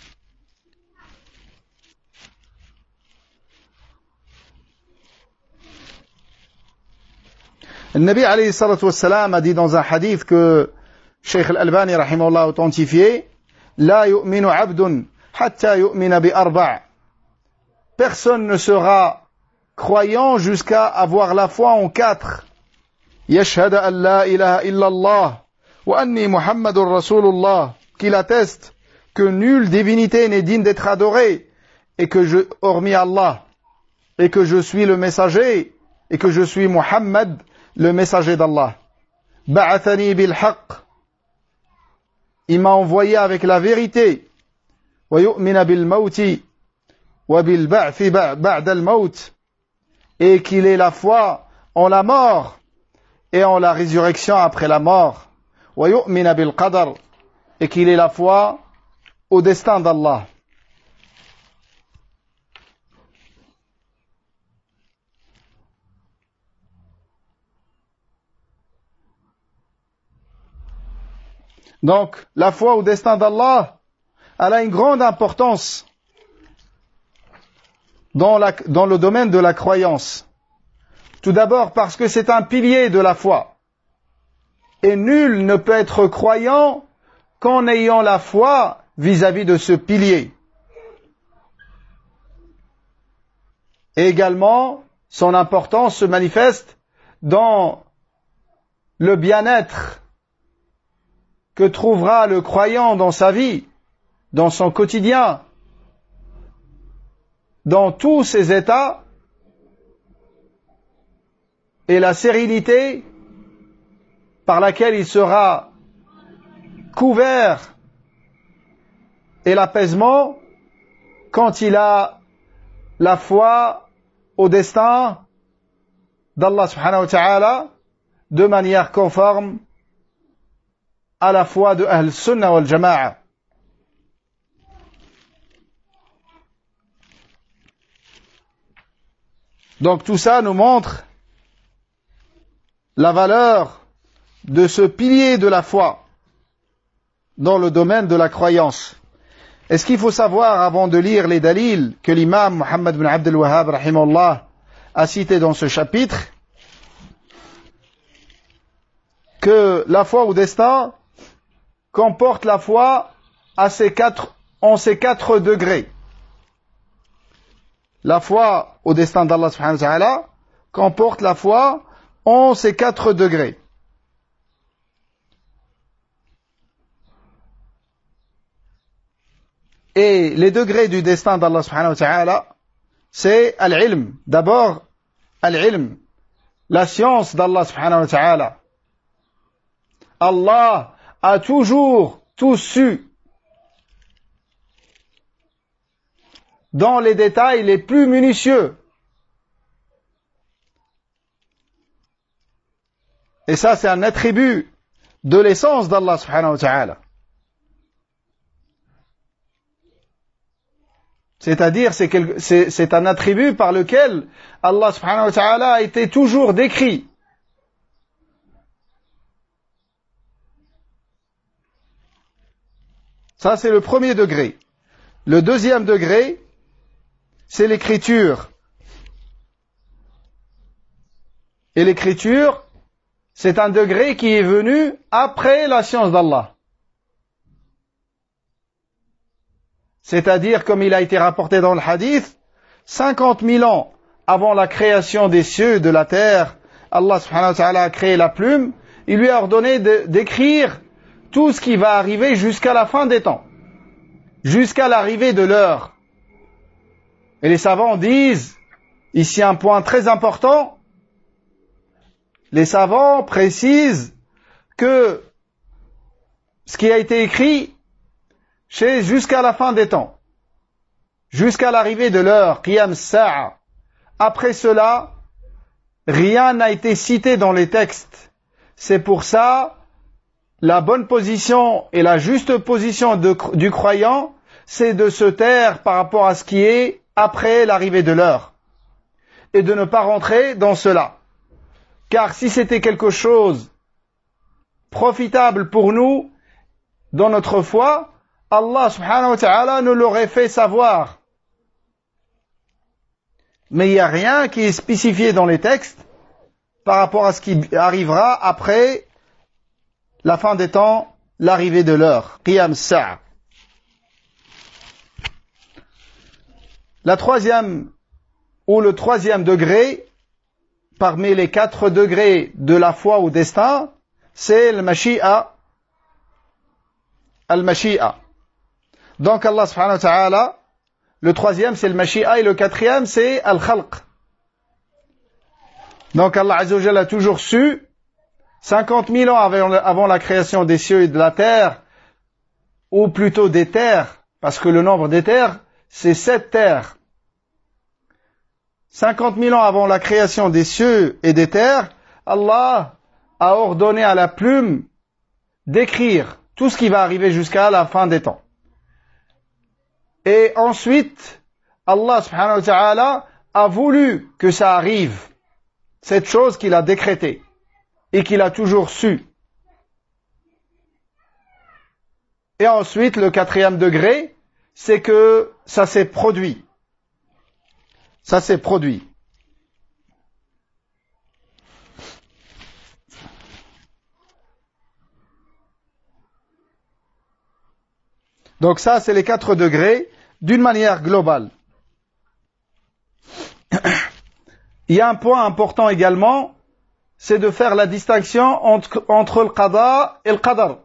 Le Nabi alayhi salatu wassalam a dit dans un hadith que Cheikh Al-Albani rahimahullah a authentifié, La yu'minu abdun hatta yu'mina bi arba'. Personne ne sera croyant jusqu'à avoir la foi en 4. Yashhadu an la ilaha illallah wa anni Muhammadur Rasulullah, qu'il atteste que nulle divinité n'est digne d'être adorée et que hormis Allah, et que je suis le messager et que je suis Muhammad, le messager d'Allah. Ba'athani bil haqq. Il m'a envoyé avec la vérité. Wa yu'mina bil mawti wa bil ba'thi ba'da al mawt. Et qu'il ait la foi en la mort et en la résurrection après la mort. Wa yu'mina bil qadar. Et qu'il ait la foi au destin d'Allah. Donc, la foi au destin d'Allah, elle a une grande importance dans le domaine de la croyance. Tout d'abord parce que c'est un pilier de la foi. Et nul ne peut être croyant qu'en ayant la foi vis-à-vis de ce pilier. Et également, son importance se manifeste dans le bien-être que trouvera le croyant dans sa vie, dans son quotidien, dans tous ses états, et la sérénité par laquelle il sera couvert et l'apaisement quand il a la foi au destin d'Allah subhanahu wa ta'ala de manière conforme à la foi de Ahl Sunnah wal Jama'a. Donc tout ça nous montre la valeur de ce pilier de la foi dans le domaine de la croyance. Et ce qu'il faut savoir avant de lire les dalils que l'imam Muhammad bin Abdul Wahhab rahimahullah a cité dans ce chapitre, que la foi au destin comporte la foi en ces quatre degrés. La foi au destin d'Allah subhanahu wa ta'ala comporte la foi en ces 4 degrés. Et les degrés du destin d'Allah subhanahu wa ta'ala, c'est al-ilm. D'abord, al-ilm, la science d'Allah subhanahu wa ta'ala. Allah a toujours tout su. Dans les détails les plus minutieux. Et ça, c'est un attribut de l'essence d'Allah subhanahu wa ta'ala. C'est-à-dire, c'est un attribut par lequel Allah subhanahu wa ta'ala a été toujours décrit. Ça, c'est le premier degré. Le deuxième degré, c'est l'écriture. Et l'écriture, c'est un degré qui est venu après la science d'Allah. C'est-à-dire, comme il a été rapporté dans le hadith, 50 000 ans avant la création des cieux et de la terre, Allah subhanahu wa ta'ala a créé la plume, il lui a ordonné d'écrire tout ce qui va arriver jusqu'à la fin des temps, jusqu'à l'arrivée de l'heure. Et les savants disent, ici un point très important, les savants précisent que ce qui a été écrit, c'est jusqu'à la fin des temps, jusqu'à l'arrivée de l'heure, qiyam sa'a. Après cela, rien n'a été cité dans les textes. C'est pour ça, la bonne position et la juste position du croyant, c'est de se taire par rapport à ce qui est après l'arrivée de l'heure, et de ne pas rentrer dans cela. Car si c'était quelque chose profitable pour nous, dans notre foi, Allah subhanahu wa ta'ala nous l'aurait fait savoir. Mais il n'y a rien qui est spécifié dans les textes par rapport à ce qui arrivera après la fin des temps, l'arrivée de l'heure. Qiyam sa'a. La troisième, ou le troisième degré, parmi les 4 degrés de la foi au destin, c'est le mashi'a. Al-mashi'a. Donc Allah subhanahu wa ta'ala, le troisième c'est le mashi'a et le quatrième c'est al-khalq. Donc Allah azza wa jalla a toujours su, 50 000 ans avant la création des cieux et de la terre, ou plutôt des terres, parce que le nombre des terres, c'est 7 terres. 50 000 ans avant la création des cieux et des terres, Allah a ordonné à la plume d'écrire tout ce qui va arriver jusqu'à la fin des temps. Et ensuite, Allah subhanahu wa ta'ala a voulu que ça arrive, cette chose qu'il a décrétée et qu'il a toujours su. Et ensuite, le 4e degré, c'est que ça s'est produit. Ça s'est produit. Donc ça, c'est les 4 degrés d'une manière globale. Il y a un point important également, c'est de faire la distinction entre le qada et le qadar.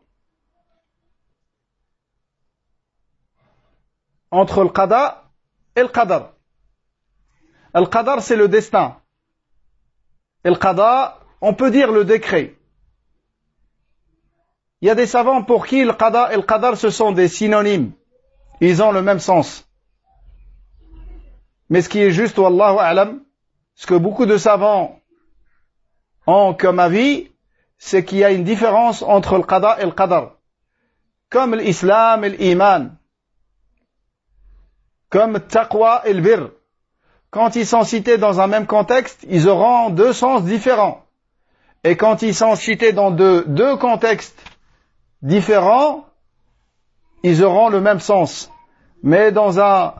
Entre le qada et le qadar. Le qadar, c'est le destin. Et le qada, on peut dire le décret. Il y a des savants pour qui le qada et le qadar, ce sont des synonymes. Ils ont le même sens. Mais ce qui est juste, wallahu a'lam, ce que beaucoup de savants ont comme avis, c'est qu'il y a une différence entre le qada et le qadar. Comme l'islam et l'iman. Comme le taqwa et le birr. Quand ils sont cités dans un même contexte, ils auront 2 sens différents. Et quand ils sont cités dans deux contextes différents, ils auront le même sens. Mais dans un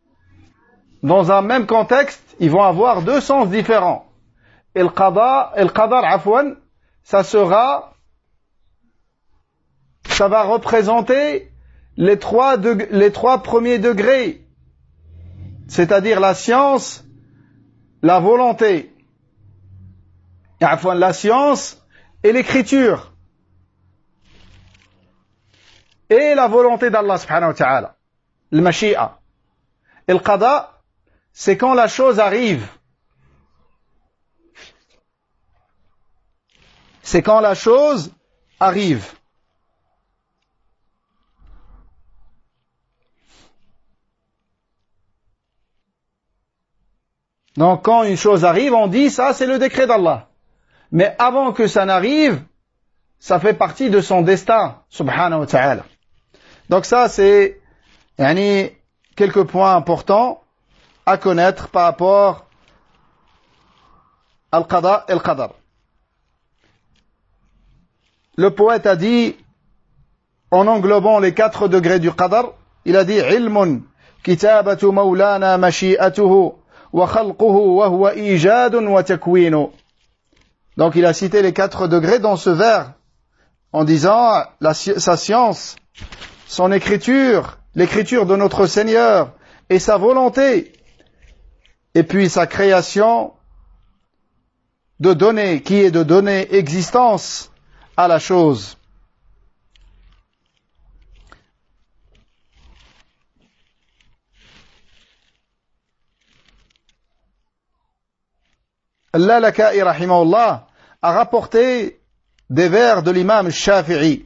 même contexte, ils vont avoir 2 sens différents. Et le qadar, afwan, ça va représenter les trois premiers degrés. C'est-à-dire la science, la volonté. Afwan, la science et l'écriture. Et la volonté d'Allah subhanahu wa ta'ala. Le mashi'a. Et le qada, c'est quand la chose arrive. C'est quand la chose arrive. Donc quand une chose arrive, on dit ça c'est le décret d'Allah. Mais avant que ça n'arrive, ça fait partie de son destin, subhanahu wa ta'ala. Donc ça c'est quelques points importants à connaître par rapport al qada et al qadar. Le poète a dit, en englobant les 4 degrés du qadar, il a dit ilmun kitabatu maulana mashi'atuhu wa khalquhu wa huwa ijadun wa takwinu. Donc il a cité les 4 degrés dans ce vers en disant sa science, son écriture, l'écriture de notre Seigneur et sa volonté, et puis sa création de donner, qui est de donner existence à la chose. Al-Lalaka'i rahimahullah a rapporté des vers de l'imam Shafi'i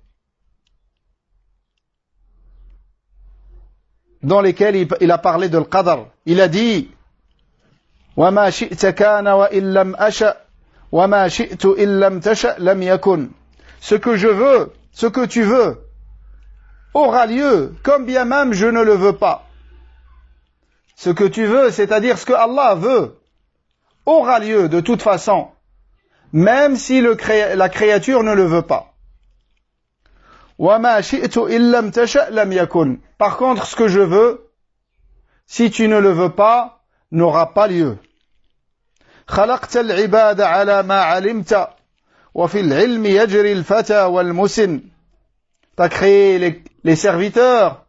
dans lesquels il a parlé de l'qadar. Il a dit وَمَا شِئْتَ كَانَ وَإِن لَمْ أَشَأْ وَمَا شِئْتُ إِن لَمْ تَشَأْ لَمْ يَكُنْ. Ce que je veux, ce que tu veux, aura lieu, comme bien même je ne le veux pas. Ce que tu veux, c'est-à-dire ce que Allah veut, aura lieu de toute façon, même si la créature ne le veut pas. وَمَا شِئْتُ إِن لَمْ تَشَأْ لَمْ يَكُنْ. Par contre, ce que je veux, si tu ne le veux pas, n'aura pas lieu. خلقت العباد على ما علمت وفي العلم يجري الفتى والمسن. T'as créé les serviteurs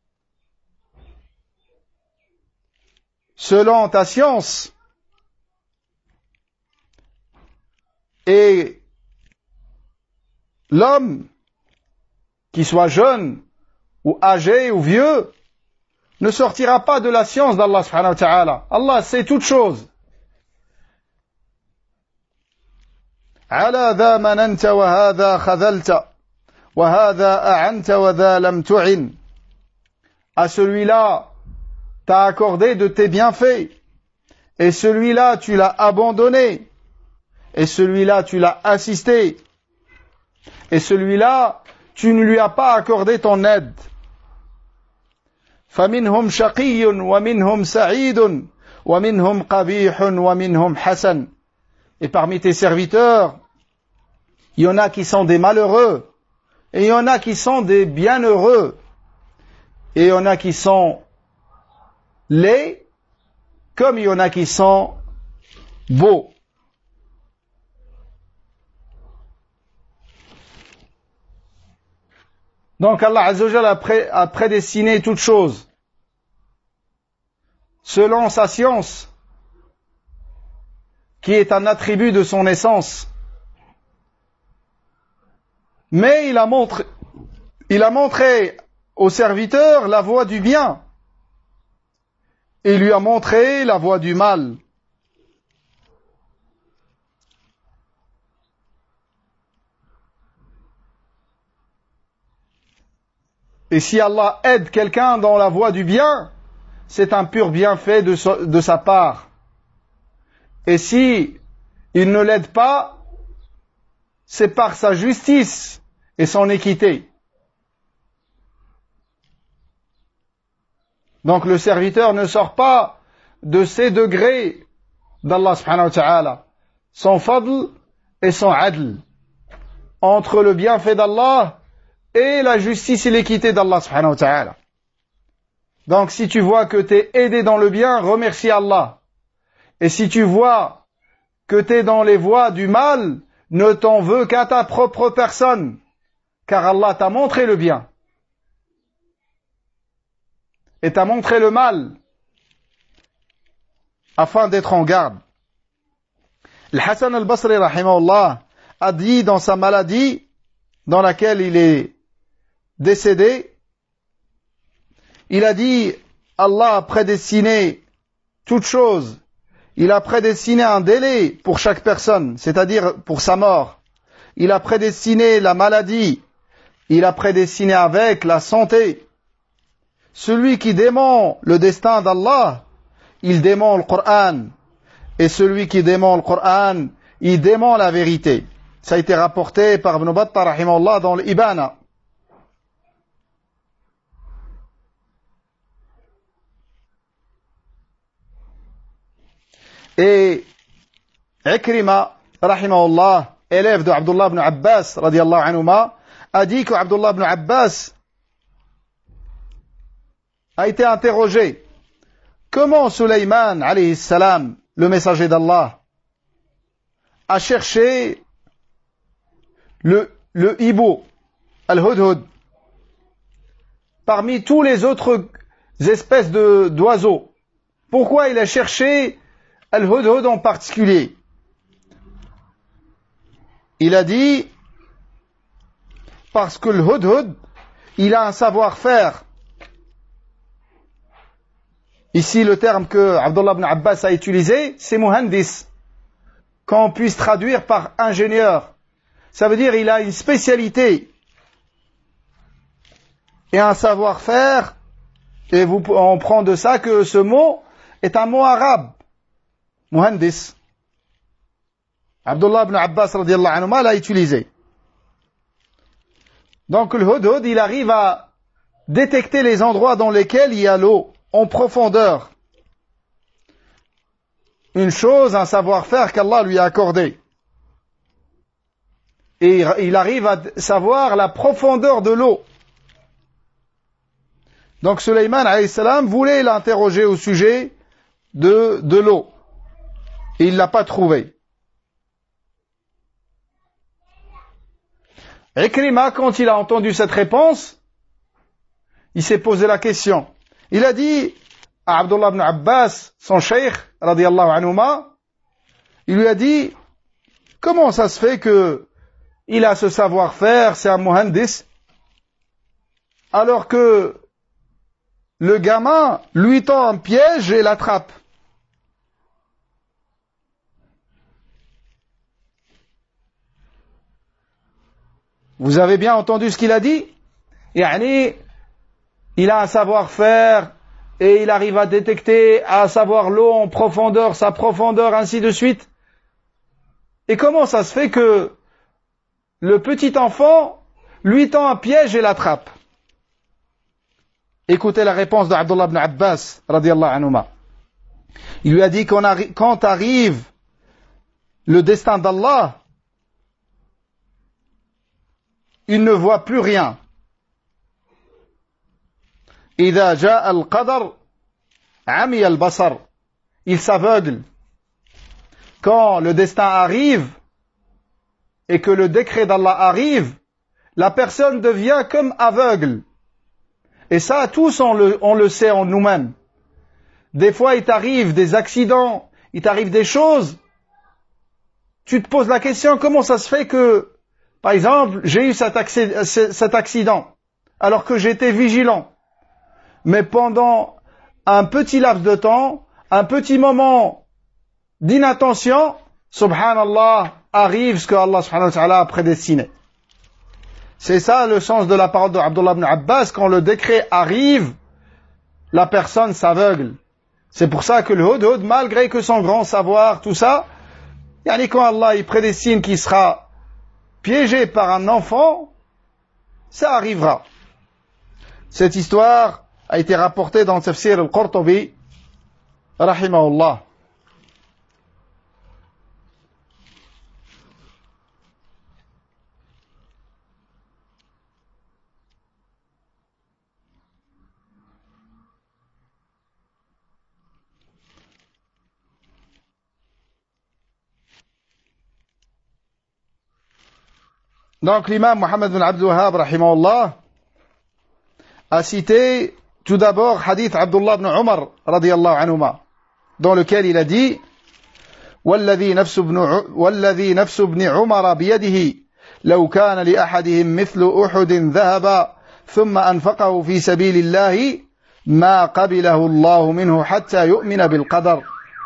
selon ta science et l'homme, qu'il soit jeune ou âgé ou vieux, ne sortira pas de la science d'Allah subhanahu wa ta'ala. Allah sait toutes choses. على ذا مننت وهذا خذلت وهذا أعنت وذا لم تعن. À celui-là, t'as accordé de tes bienfaits, et celui-là, tu l'as abandonné, et celui-là, tu l'as assisté, et celui-là, tu ne lui as pas accordé ton aide. فَمِنْهُمْ شَقِيٌّ وَمِنْهُمْ سَعِيدٌ وَمِنْهُمْ قَبِيحٌ وَمِنْهُمْ حَسَنٌ. Et parmi tes serviteurs, il y en a qui sont des malheureux, Et il y en a qui sont des bienheureux. Et il y en a qui sont laids, comme il y en a qui sont beaux. Donc Allah Azza wa Jalla a prédestiné toute chose selon sa science, qui est un attribut de son essence. Mais il a montré au serviteur la voie du bien et lui a montré la voie du mal. Et si Allah aide quelqu'un dans la voie du bien, c'est un pur bienfait de sa part. Et si il ne l'aide pas, c'est par sa justice et son équité. Donc le serviteur ne sort pas de ces degrés d'Allah subhanahu wa ta'ala, son fadl et son adl, entre le bienfait d'Allah et la justice et l'équité d'Allah subhanahu wa ta'ala. Donc si tu vois que tu es aidé dans le bien, remercie Allah. Et si tu vois que tu es dans les voies du mal, ne t'en veux qu'à ta propre personne, car Allah t'a montré le bien et t'a montré le mal afin d'être en garde. Le Hassan al-Basri rahimahullah a dit dans sa maladie dans laquelle il est décédé, il a dit: Allah a prédestiné toute chose. Il a prédestiné un délai pour chaque personne, c'est-à-dire pour sa mort. Il a prédestiné la maladie. Il a prédestiné avec la santé. Celui qui dément le destin d'Allah, il dément le Coran. Et celui qui dément le Coran, il dément la vérité. Ça a été rapporté par Ibn Battah rahimahullah dans l'Ibana. Et Ikrima, rahimahullah, élève de Abdullah ibn Abbas, radiallahu anhuma, a dit que Abdullah ibn Abbas a été interrogé. Comment Sulayman, alayhi salam, le messager d'Allah, a cherché le hibou, al-hudhud, parmi tous les autres espèces d'oiseaux? Pourquoi il a cherché al-hudhud en particulier? Il a dit parce que le hudhud, il a un savoir-faire. Ici, le terme que Abdullah ibn Abbas a utilisé, c'est muhandis, qu'on puisse traduire par ingénieur. Ça veut dire il a une spécialité et un savoir-faire, et on prend de ça que ce mot est un mot arabe, muhandis. Abdullah ibn Abbas radiallahu anhu l'a utilisé. Donc le hudhud, il arrive à détecter les endroits dans lesquels il y a l'eau en profondeur. Une chose, un savoir-faire qu'Allah lui a accordé. Et il arrive à savoir la profondeur de l'eau. Donc Sulayman alayhi salam voulait l'interroger au sujet de l'eau. Et il ne l'a pas trouvé. Ikrima, quand il a entendu cette réponse, il s'est posé la question. Il a dit à Abdullah ibn Abbas, son cheikh, radiyallahu anhuma, il lui a dit: comment ça se fait que il a ce savoir-faire, c'est un muhandis, alors que le gamin lui tend un piège et l'attrape? Vous avez bien entendu ce qu'il a dit? Yani, il a un savoir-faire et il arrive à détecter, à savoir l'eau en profondeur, sa profondeur, ainsi de suite. Et comment ça se fait que le petit enfant lui tend un piège et l'attrape? Écoutez la réponse d'Abdullah ibn Abbas, radiallahu anhuma. Il lui a dit quand arrive le destin d'Allah, il ne voit plus rien. إذا جاء القدر عمي البصر. Il s'aveugle. Quand le destin arrive et que le décret d'Allah arrive, la personne devient comme aveugle. Et ça, tous on le sait en nous-mêmes. Des fois, il t'arrive des accidents, il t'arrive des choses. Tu te poses la question, comment ça se fait que, par exemple, j'ai eu cet accident, alors que j'étais vigilant. Mais pendant un petit laps de temps, un petit moment d'inattention, subhanallah, arrive ce que Allah subhanahu wa ta'ala a prédestiné. C'est ça le sens de la parole de Abdullah ibn Abbas, quand le décret arrive, la personne s'aveugle. C'est pour ça que le Hudhud, malgré que son grand savoir, tout ça, quand Allah il prédestine qu'il sera piégé par un enfant, ça arrivera. Cette histoire a été rapportée dans le Tafsir al-Qurtubi, rahimahullah. Donc l'imam Muhammad bin Abdul Wahhab, rahimahullah, a cité tout d'abord hadith Abdullah ibn Umar, radiyallahu anhuma, dans lequel il a dit والذي نفس ابن عمر بيده لو كان لأحدهم مثل أحد ذهب ثم أنفقه في سبيل الله ما قبله الله منه حتى يؤمن بالقدر.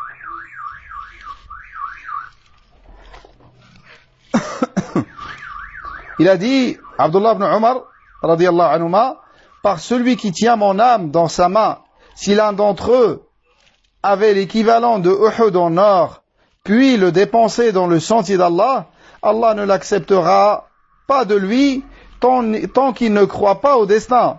Il a dit, Abdullah ibn Umar, radiyallahu anhuma, par celui qui tient mon âme dans sa main, si l'un d'entre eux avait l'équivalent de Uhud en or, puis le dépenser dans le sentier d'Allah, Allah ne l'acceptera pas de lui tant qu'il ne croit pas au destin.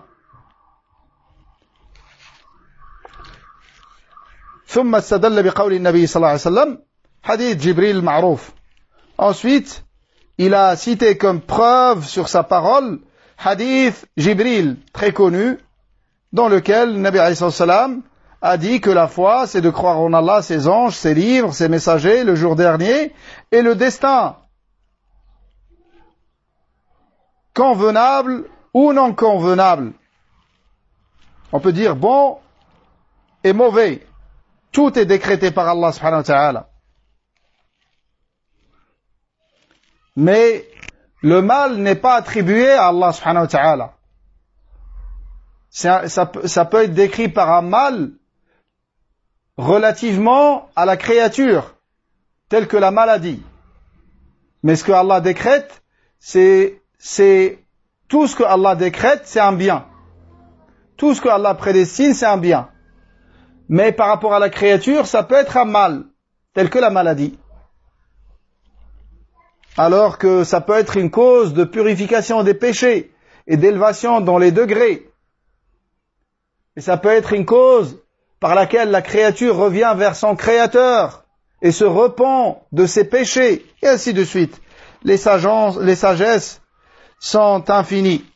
ثم استدل بقول النبي صلى الله عليه وسلم حديث جبريل المعروف. Ensuite, il a cité comme preuve sur sa parole hadith Jibril, très connu, dans lequel le Nabi alayhi salam a dit que la foi, c'est de croire en Allah, ses anges, ses livres, ses messagers, le jour dernier, et le destin, convenable ou non convenable. On peut dire bon et mauvais. Tout est décrété par Allah subhanahu wa ta'ala. Mais le mal n'est pas attribué à Allah subhanahu wa ta'ala. Ça peut être décrit par un mal relativement à la créature, tel que la maladie. Mais ce que Allah décrète, c'est tout ce que Allah décrète, c'est un bien. Tout ce que Allah prédestine, c'est un bien. Mais par rapport à la créature, ça peut être un mal, tel que la maladie. Alors que ça peut être une cause de purification des péchés et d'élévation dans les degrés. Et ça peut être une cause par laquelle la créature revient vers son créateur et se repent de ses péchés, et ainsi de suite. Les sagesses sont infinies.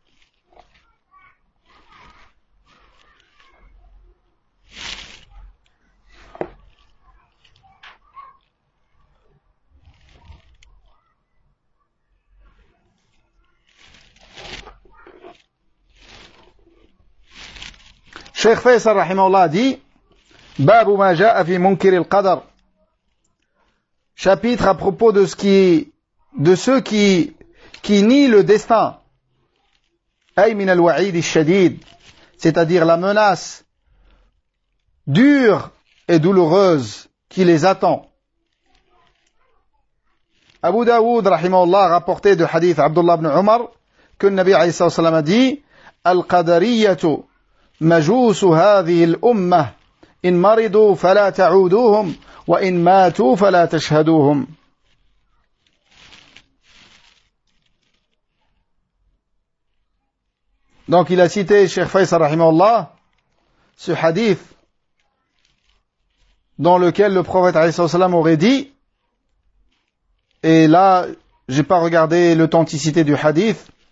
Cheikh Faisal rahimahullah dit Babu ma ja'a fi munkir al-qadar. Chapitre à propos de ceux qui nient le destin. Ay min al-wa'id al-shadid, c'est-à-dire la menace dure et douloureuse qui les attend. Abu Daoud rahimahullah a rapporté de hadith Abdullah ibn Umar que le Nabi alayhi salam a dit Al-qadariyatu مجوس هذه الأمة إن مرضوا فلا تعودوهم وإن ماتوا فلا تشهدوهم. Donc il a cité Cheikh Faisal rahimahullah ce hadith dans lequel le prophète alayhi salam aurait dit, et là j'ai pas regardé l'authenticité du hadith,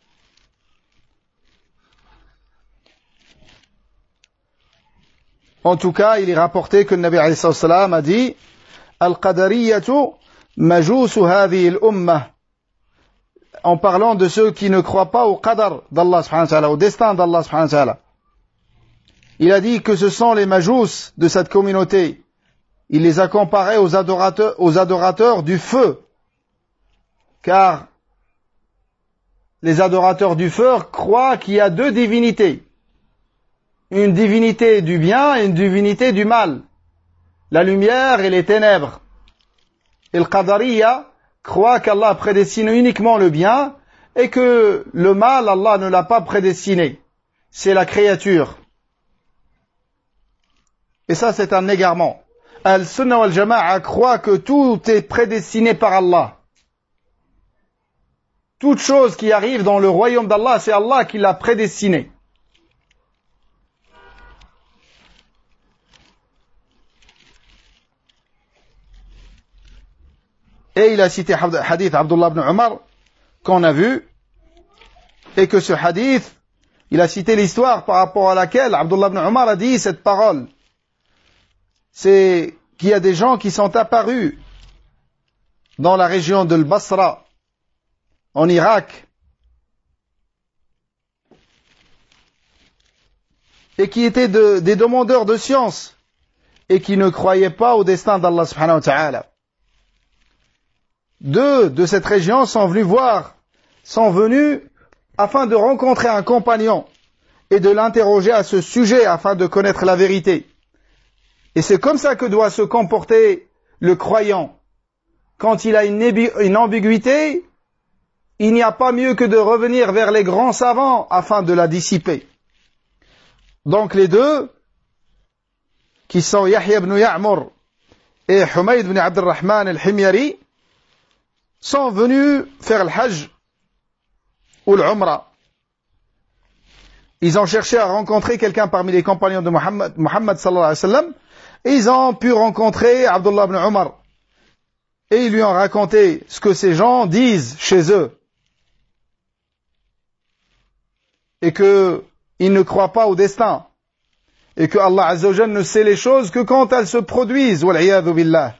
En tout cas, il est rapporté que le Nabi alayhi salam a dit Al-Qadariyatu majousu hadhihi al-ummah, en parlant de ceux qui ne croient pas au qadar d'Allah subhanahu wa ta'ala, au destin d'Allah subhanahu wa ta'ala. Il a dit que ce sont les majous de cette communauté. Il les a comparés aux adorateurs du feu. Car les adorateurs du feu croient qu'il y a deux divinités. Une divinité du bien et une divinité du mal. La lumière et les ténèbres. Et le Qadariya croit qu'Allah prédestine uniquement le bien et que le mal, Allah ne l'a pas prédestiné. C'est la créature. Et ça, c'est un égarement. Al-Sunnah wal-Jama'a croit que tout est prédestiné par Allah. Toute chose qui arrive dans le royaume d'Allah, c'est Allah qui l'a prédestiné. Et il a cité hadith Abdullah ibn Umar qu'on a vu, et que ce hadith, il a cité l'histoire par rapport à laquelle Abdullah ibn Umar a dit cette parole. C'est qu'il y a des gens qui sont apparus dans la région de Basra, en Irak, et qui étaient des demandeurs de science, et qui ne croyaient pas au destin d'Allah subhanahu wa ta'ala. Deux de cette région sont venus afin de rencontrer un compagnon et de l'interroger à ce sujet afin de connaître la vérité. Et c'est comme ça que doit se comporter le croyant. Quand il a une ambiguïté, il n'y a pas mieux que de revenir vers les grands savants afin de la dissiper. Donc les deux, qui sont Yahya ibn Ya'mur et Humayd ibn Abdurrahman al-Himyari, sont venus faire le Hajj ou l'Umrah. Ils ont cherché à rencontrer quelqu'un parmi les compagnons de Muhammad sallallahu alayhi wa sallam, et ils ont pu rencontrer Abdullah ibn Umar. Et ils lui ont raconté ce que ces gens disent chez eux. Et qu'ils ne croient pas au destin. Et que Allah Azza wa Jalla ne sait les choses que quand elles se produisent. Wal'iyadhu billah.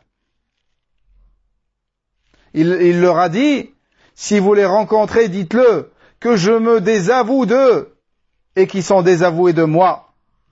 Il leur a dit, si vous les rencontrez, dites-le, que je me désavoue d'eux, et qu'ils sont désavoués de moi.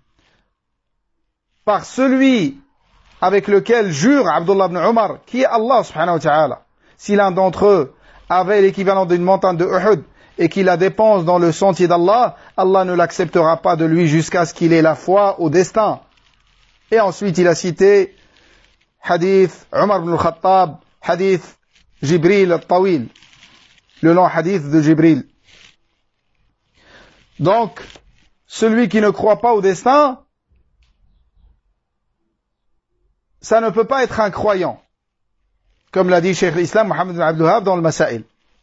Par celui avec lequel jure Abdullah ibn Umar, qui est Allah subhanahu wa ta'ala. Si l'un d'entre eux avait l'équivalent d'une montagne de Uhud, et qu'il la dépense dans le sentier d'Allah, Allah ne l'acceptera pas de lui jusqu'à ce qu'il ait la foi au destin. Et ensuite il a cité hadith Umar ibn al-Khattab, hadith Jibril al-Tawil, le long hadith de Jibril. Donc, celui qui ne croit pas au destin, ça ne peut pas être un croyant, comme l'a dit Cheikh l'Islam Mohammed ibn Abdul Wahhab dans le Masail.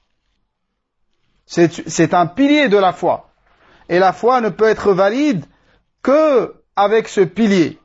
C'est un pilier de la foi. Et la foi ne peut être valide que avec ce pilier.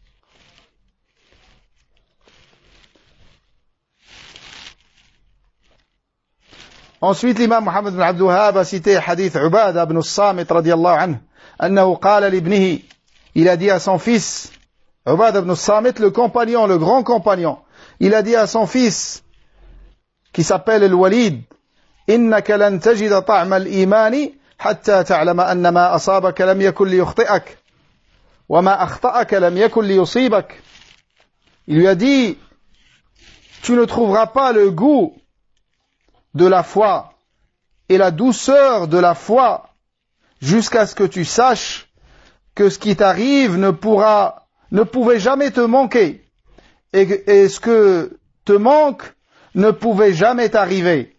Ensuite, l'imam Mohammed ibn Abdul Wahhab a cité hadith Ubada ibn al-Samit radiyallahu anhu, annahu qala libnihi, il a dit à son fils, Ubada ibn al-Samit, le compagnon, le grand compagnon, il a dit à son fils, qui s'appelle Al-Walid, innaka lan tajida ta'ma al-imani hatta ta'lama anna ma asabaka lam yakun li yukhti'ak wa ma akhta'aka lam yakun li yusibak. Il lui a dit, tu ne trouveras pas le goût de la foi et la douceur de la foi jusqu'à ce que tu saches que ce qui t'arrive ne pouvait jamais te manquer et ce que te manque ne pouvait jamais t'arriver.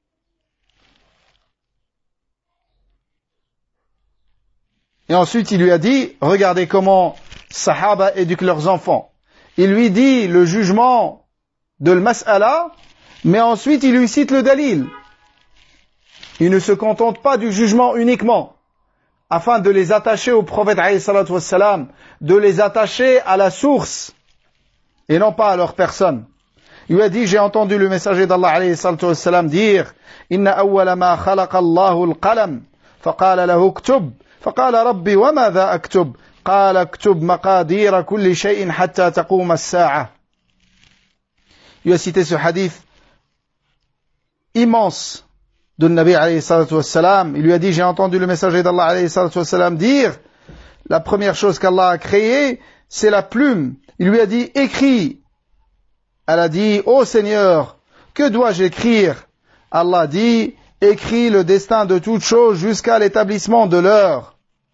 Et ensuite il lui a dit, regardez comment Sahaba éduquent leurs enfants. Il lui dit le jugement de l'mas'ala, mais ensuite il lui cite le dalil. Il ne se contente pas du jugement uniquement, afin de les attacher au prophète alayhi salatu wassalam, de les attacher à la source, et non pas à leur personne. Il lui a dit, j'ai entendu le messager d'Allah alayhi salatu wassalam dire, inna awwala ma khalaqa Allahu al-qalam, faqala lahu uktub, faqala rabbi wa madha aktub, قال اكتب مقادير كل شيء حتى تقوم الساعة. Il a cité ce hadith immense de Nabi alayhi salatu wassalam. Il lui a dit, j'ai entendu le messager d'Allah alayhi salatu wassalam dire, la première chose qu'Allah a créée, c'est la plume. Il lui a dit, écris. Elle a dit, ô Seigneur, que dois-je écrire? Allah dit, écris le destin de toute chose jusqu'à l'établissement de l'heure.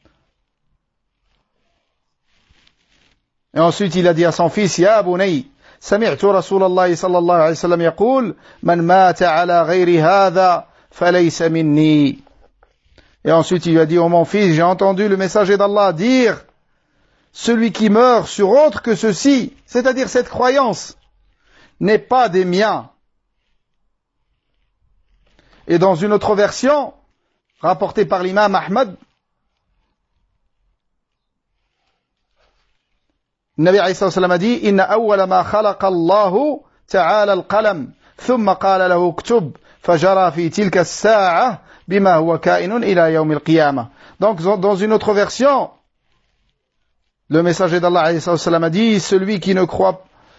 Et ensuite il a dit à son fils, Ya bunay, سمعت رسول الله صلى الله عليه وسلم يقول من مات على غير هذا فليس مني. Et ensuite il lui a dit, oh mon fils, j'ai entendu le messager d'Allah dire, celui qui meurt sur autre que ceci, c'est-à-dire cette croyance, n'est pas des miens. Et dans une autre version, rapportée par l'imam Ahmad, Nabi alayhi sallam a dit, Inna awwala ma khalaqa Allahu ta'ala al-qalam, thumma qala lahu uktub, fajara fi tilka as-sa'a bima huwa ka'inun ila yawm al-qiyamah. Donc dans une autre version, le messager d'Allah alayhi sallam a dit, celui qui ne croit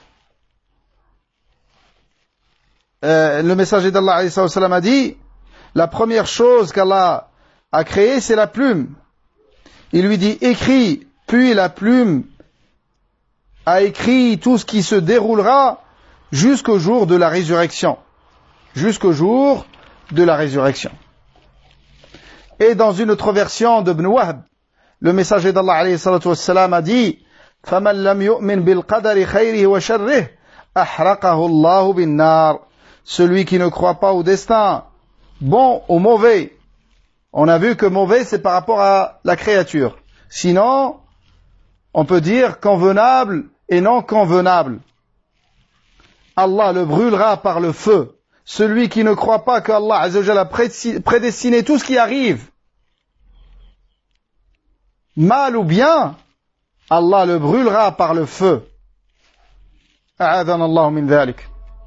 le messager d'Allah alayhi sallam a dit, la première chose qu'Allah a créée, c'est la plume. Il lui dit, écris, puis la plume a écrit tout ce qui se déroulera jusqu'au jour de la résurrection. Jusqu'au jour de la résurrection. Et dans une autre version d'Ibn Wahb, le messager d'Allah alayhi salatu wassalam a dit, فَمَنْ لَمْ يُؤْمِنْ بِالْقَدَرِ خَيْرِهِ وَشَرِّهِ أَحْرَقَهُ اللَّهُ بِالنَّارِ. Celui qui ne croit pas au destin, bon ou mauvais. On a vu que mauvais, c'est par rapport à la créature. Sinon, on peut dire convenable et non convenable. Allah le brûlera par le feu. Celui qui ne croit pas qu'Allah Azza wa Jalla a prédestiné tout ce qui arrive, mal ou bien, Allah le brûlera par le feu. A'adana Allah min dhalik.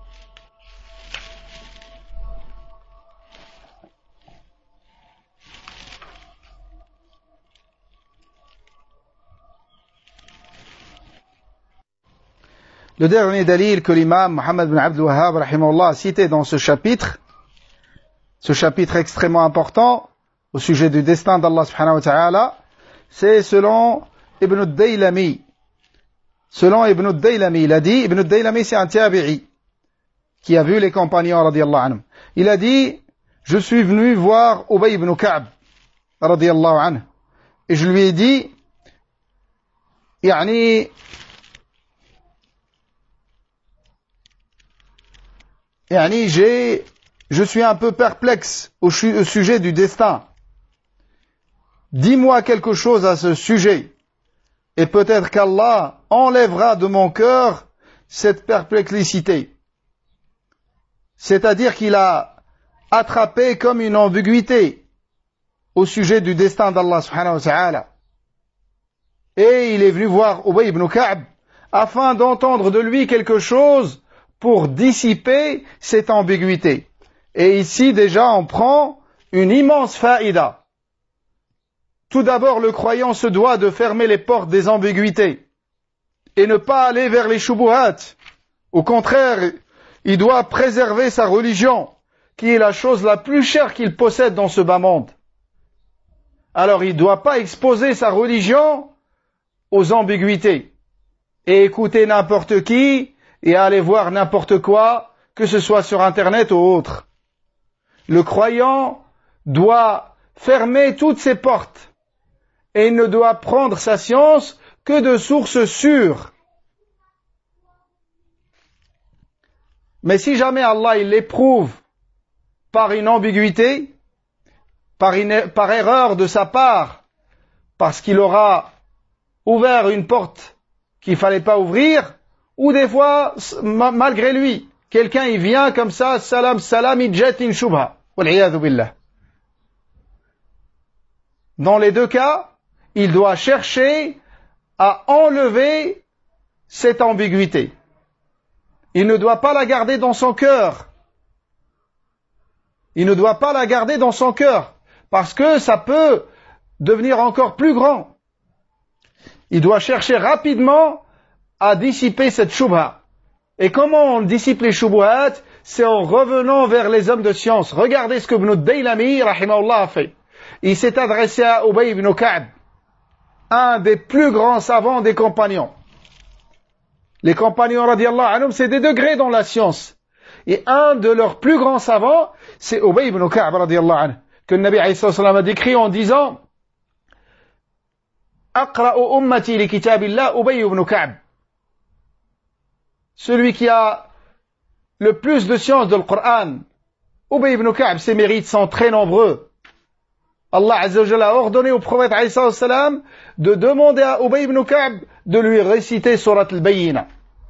Le dernier dalil que l'imam Muhammad bin Abdul Wahhab rahimahullah a cité dans ce chapitre extrêmement important au sujet du destin d'Allah subhanahu wa ta'ala, c'est selon Ibn al-Daylami. Selon Ibn al-Daylami, il a dit, Ibn al-Daylami c'est un tabi'i qui a vu les compagnons radiyallahu anhum. Il a dit, je suis venu voir Ubay ibn Ka'b radiyallahu anhu et je lui ai dit, je suis un peu perplexe au sujet du destin. Dis-moi quelque chose à ce sujet, et peut-être qu'Allah enlèvera de mon cœur cette perplexité. C'est-à-dire qu'il a attrapé comme une ambiguïté au sujet du destin d'Allah subhanahu wa ta'ala. Et il est venu voir Ubay ibn Ka'b afin d'entendre de lui quelque chose pour dissiper cette ambiguïté. Et ici déjà on prend une immense faïda. Tout d'abord, le croyant se doit de fermer les portes des ambiguïtés et ne pas aller vers les shubuhat. Au contraire, il doit préserver sa religion, qui est la chose la plus chère qu'il possède dans ce bas monde. Alors il ne doit pas exposer sa religion aux ambiguïtés et écouter n'importe qui et aller voir n'importe quoi, que ce soit sur Internet ou autre. Le croyant doit fermer toutes ses portes et il ne doit prendre sa science que de sources sûres. Mais si jamais Allah il l'éprouve par une ambiguïté, par erreur de sa part, parce qu'il aura ouvert une porte qu'il fallait pas ouvrir, ou des fois, malgré lui, quelqu'un il vient comme ça, salam, il jette une shubha. Wal'iyadhu billah. Dans les deux cas, il doit chercher à enlever cette ambiguïté. Il ne doit pas la garder dans son cœur. Il ne doit pas la garder dans son cœur, parce que ça peut devenir encore plus grand. il doit chercher rapidement à dissiper cette shubha. Et comment on dissipe les shubuhat? C'est en revenant vers les hommes de science. Regardez ce que Ibn Daylami, rahimahullah, a fait. Il s'est adressé à Ubay ibn Ka'b, un des plus grands savants des compagnons. Les compagnons, radiyallahu anhum, c'est des degrés dans la science. Et un de leurs plus grands savants, c'est Ubay ibn Ka'b, radiyallahu anhu, que le Nabi alayhi salam a décrit en disant « Aqra'u ummati li kitabillah Ubay ibn Ka'b » Celui qui a le plus de science de l'Qur'an, Ubay ibn Ka'b, ses mérites sont très nombreux. Allah Azza wa Jalla a ordonné au prophète alayhi salam de demander à Ubay ibn Ka'b de lui réciter Surat al-Bayyina.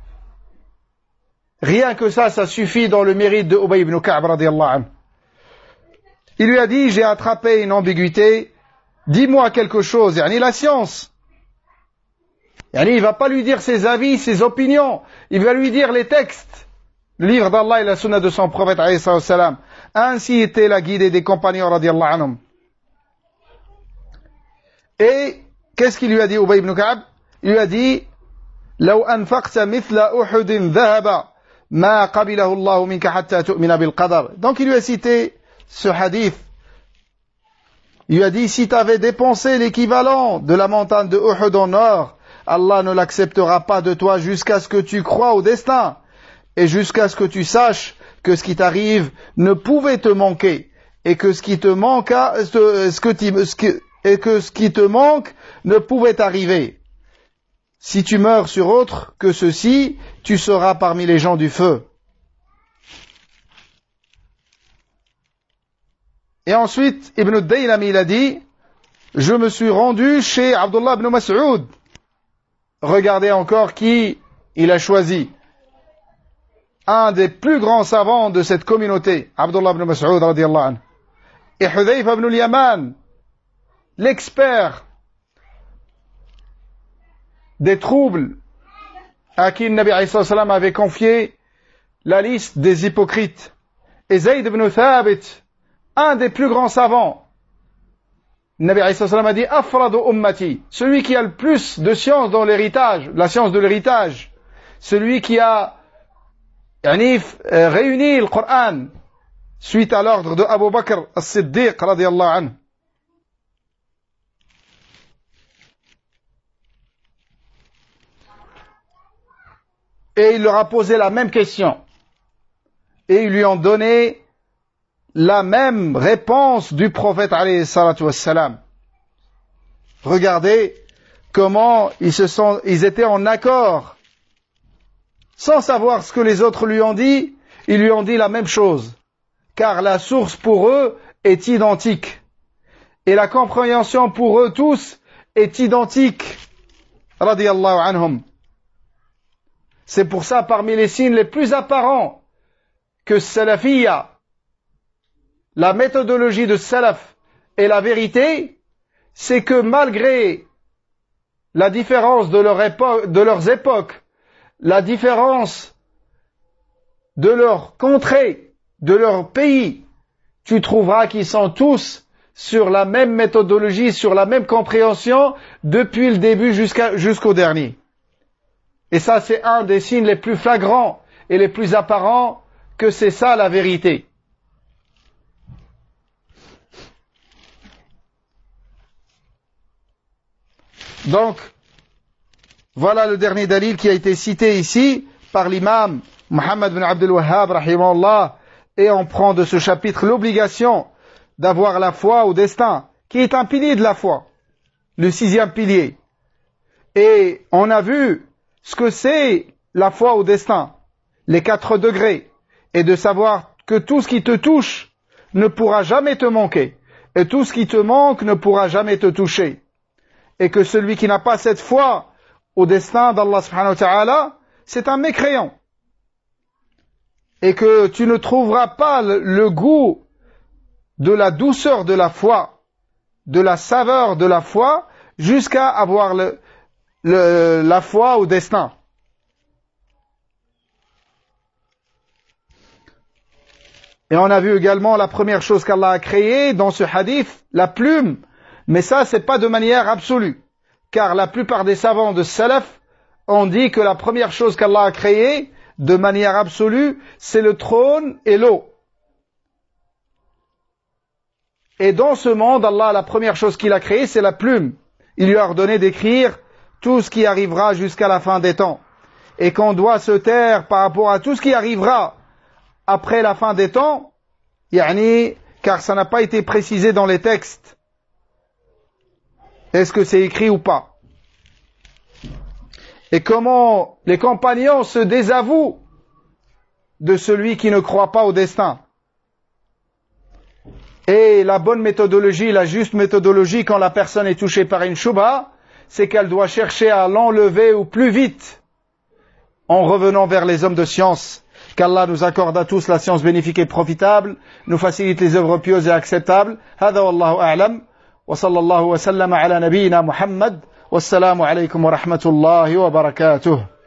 Rien que ça suffit dans le mérite de Ubay ibn Ka'b radiyallahu anhu. Il lui a dit, j'ai attrapé une ambiguïté, dis-moi quelque chose, yani la science. Yani il va pas lui dire ses avis, ses opinions, il va lui dire les textes. Le livre d'Allah et la sunna de son prophète alayhi salam. Ainsi était la guidée des compagnons radiyallahu anhum. Et qu'est-ce qu'il lui a dit Ubay ibn Ka'b? Il lui a dit لو أنفقت مثل أحد ذهب ما قبله الله منك حتى تؤمن بالقدر. Donc il lui a cité ce hadith. Il lui a dit si tu avais dépensé l'équivalent de la montagne de Uhud en or, Allah ne l'acceptera pas de toi jusqu'à ce que tu crois au destin et jusqu'à ce que tu saches que ce qui t'arrive ne pouvait te manquer et que ce qui te manque ne pouvait arriver. Si tu meurs sur autre que ceci, tu seras parmi les gens du feu. Et ensuite, Ibn Daylami il a dit, je me suis rendu chez Abdullah ibn Mas'ud. Regardez encore qui il a choisi. Un des plus grands savants de cette communauté, Abdullah ibn Mas'ud radiyallahu anhu. Et Hudhayfa ibn al-Yaman, l'expert des troubles à qui le Nabi alayhi salam avait confié la liste des hypocrites. Et Zayd ibn Thabit, un des plus grands savants. Le Nabi alayhi salam a dit Afradu ummati, celui qui a le plus de science dans l'héritage, la science de l'héritage, celui qui a réuni le Coran suite à l'ordre de Abu Bakr as-Siddiq radiyallahu anhu. Et il leur a posé la même question. Et ils lui ont donné la même réponse du prophète alayhi salatu wassalam. Regardez comment ils étaient en accord. Sans savoir ce que les autres lui ont dit, ils lui ont dit la même chose. Car la source pour eux est identique. Et la compréhension pour eux tous est identique. Radiyallahu anhum. C'est pour ça, parmi les signes les plus apparents que Salafiyya, la méthodologie de Salaf est la vérité, c'est que malgré la différence de leurs époques, la différence de leur contrée, de leur pays, tu trouveras qu'ils sont tous sur la même méthodologie, sur la même compréhension depuis le début jusqu'au dernier. Et ça, c'est un des signes les plus flagrants et les plus apparents que c'est ça la vérité. Donc, voilà le dernier dalil qui a été cité ici par l'imam Muhammad bin Abdul Wahhab, rahimahullah, et on prend de ce chapitre l'obligation d'avoir la foi au destin, qui est un pilier de la foi, le 6e pilier. Et on a vu ce que c'est la foi au destin, les 4 degrés, et de savoir que tout ce qui te touche ne pourra jamais te manquer, et tout ce qui te manque ne pourra jamais te toucher, et que celui qui n'a pas cette foi au destin d'Allah subhanahu wa ta'ala, c'est un mécréant, et que tu ne trouveras pas le goût de la douceur de la foi, de la saveur de la foi, jusqu'à avoir la foi au destin. Et on a vu également la première chose qu'Allah a créée dans ce hadith, la plume. Mais ça, c'est pas de manière absolue. car la plupart des savants de Salaf ont dit que la première chose qu'Allah a créée, de manière absolue, c'est le trône et l'eau. Et dans ce monde, Allah, la première chose qu'il a créée, c'est la plume. Il lui a ordonné d'écrire tout ce qui arrivera jusqu'à la fin des temps. Et qu'on doit se taire par rapport à tout ce qui arrivera après la fin des temps, car ça n'a pas été précisé dans les textes. Est-ce que c'est écrit ou pas? Et comment les compagnons se désavouent de celui qui ne croit pas au destin. Et la bonne méthodologie, la juste méthodologie quand la personne est touchée par une shubha, c'est qu'elle doit chercher à l'enlever au plus vite en revenant vers les hommes de science. Qu'Allah nous accorde à tous la science bénéfique et profitable, nous facilite les œuvres pieuses et acceptables. Hada wallahu a'lam, wa sallallahu wa sallam ala nabiyyina Muhammad, wassalamu alaykum wa rahmatullahi wa barakatuh.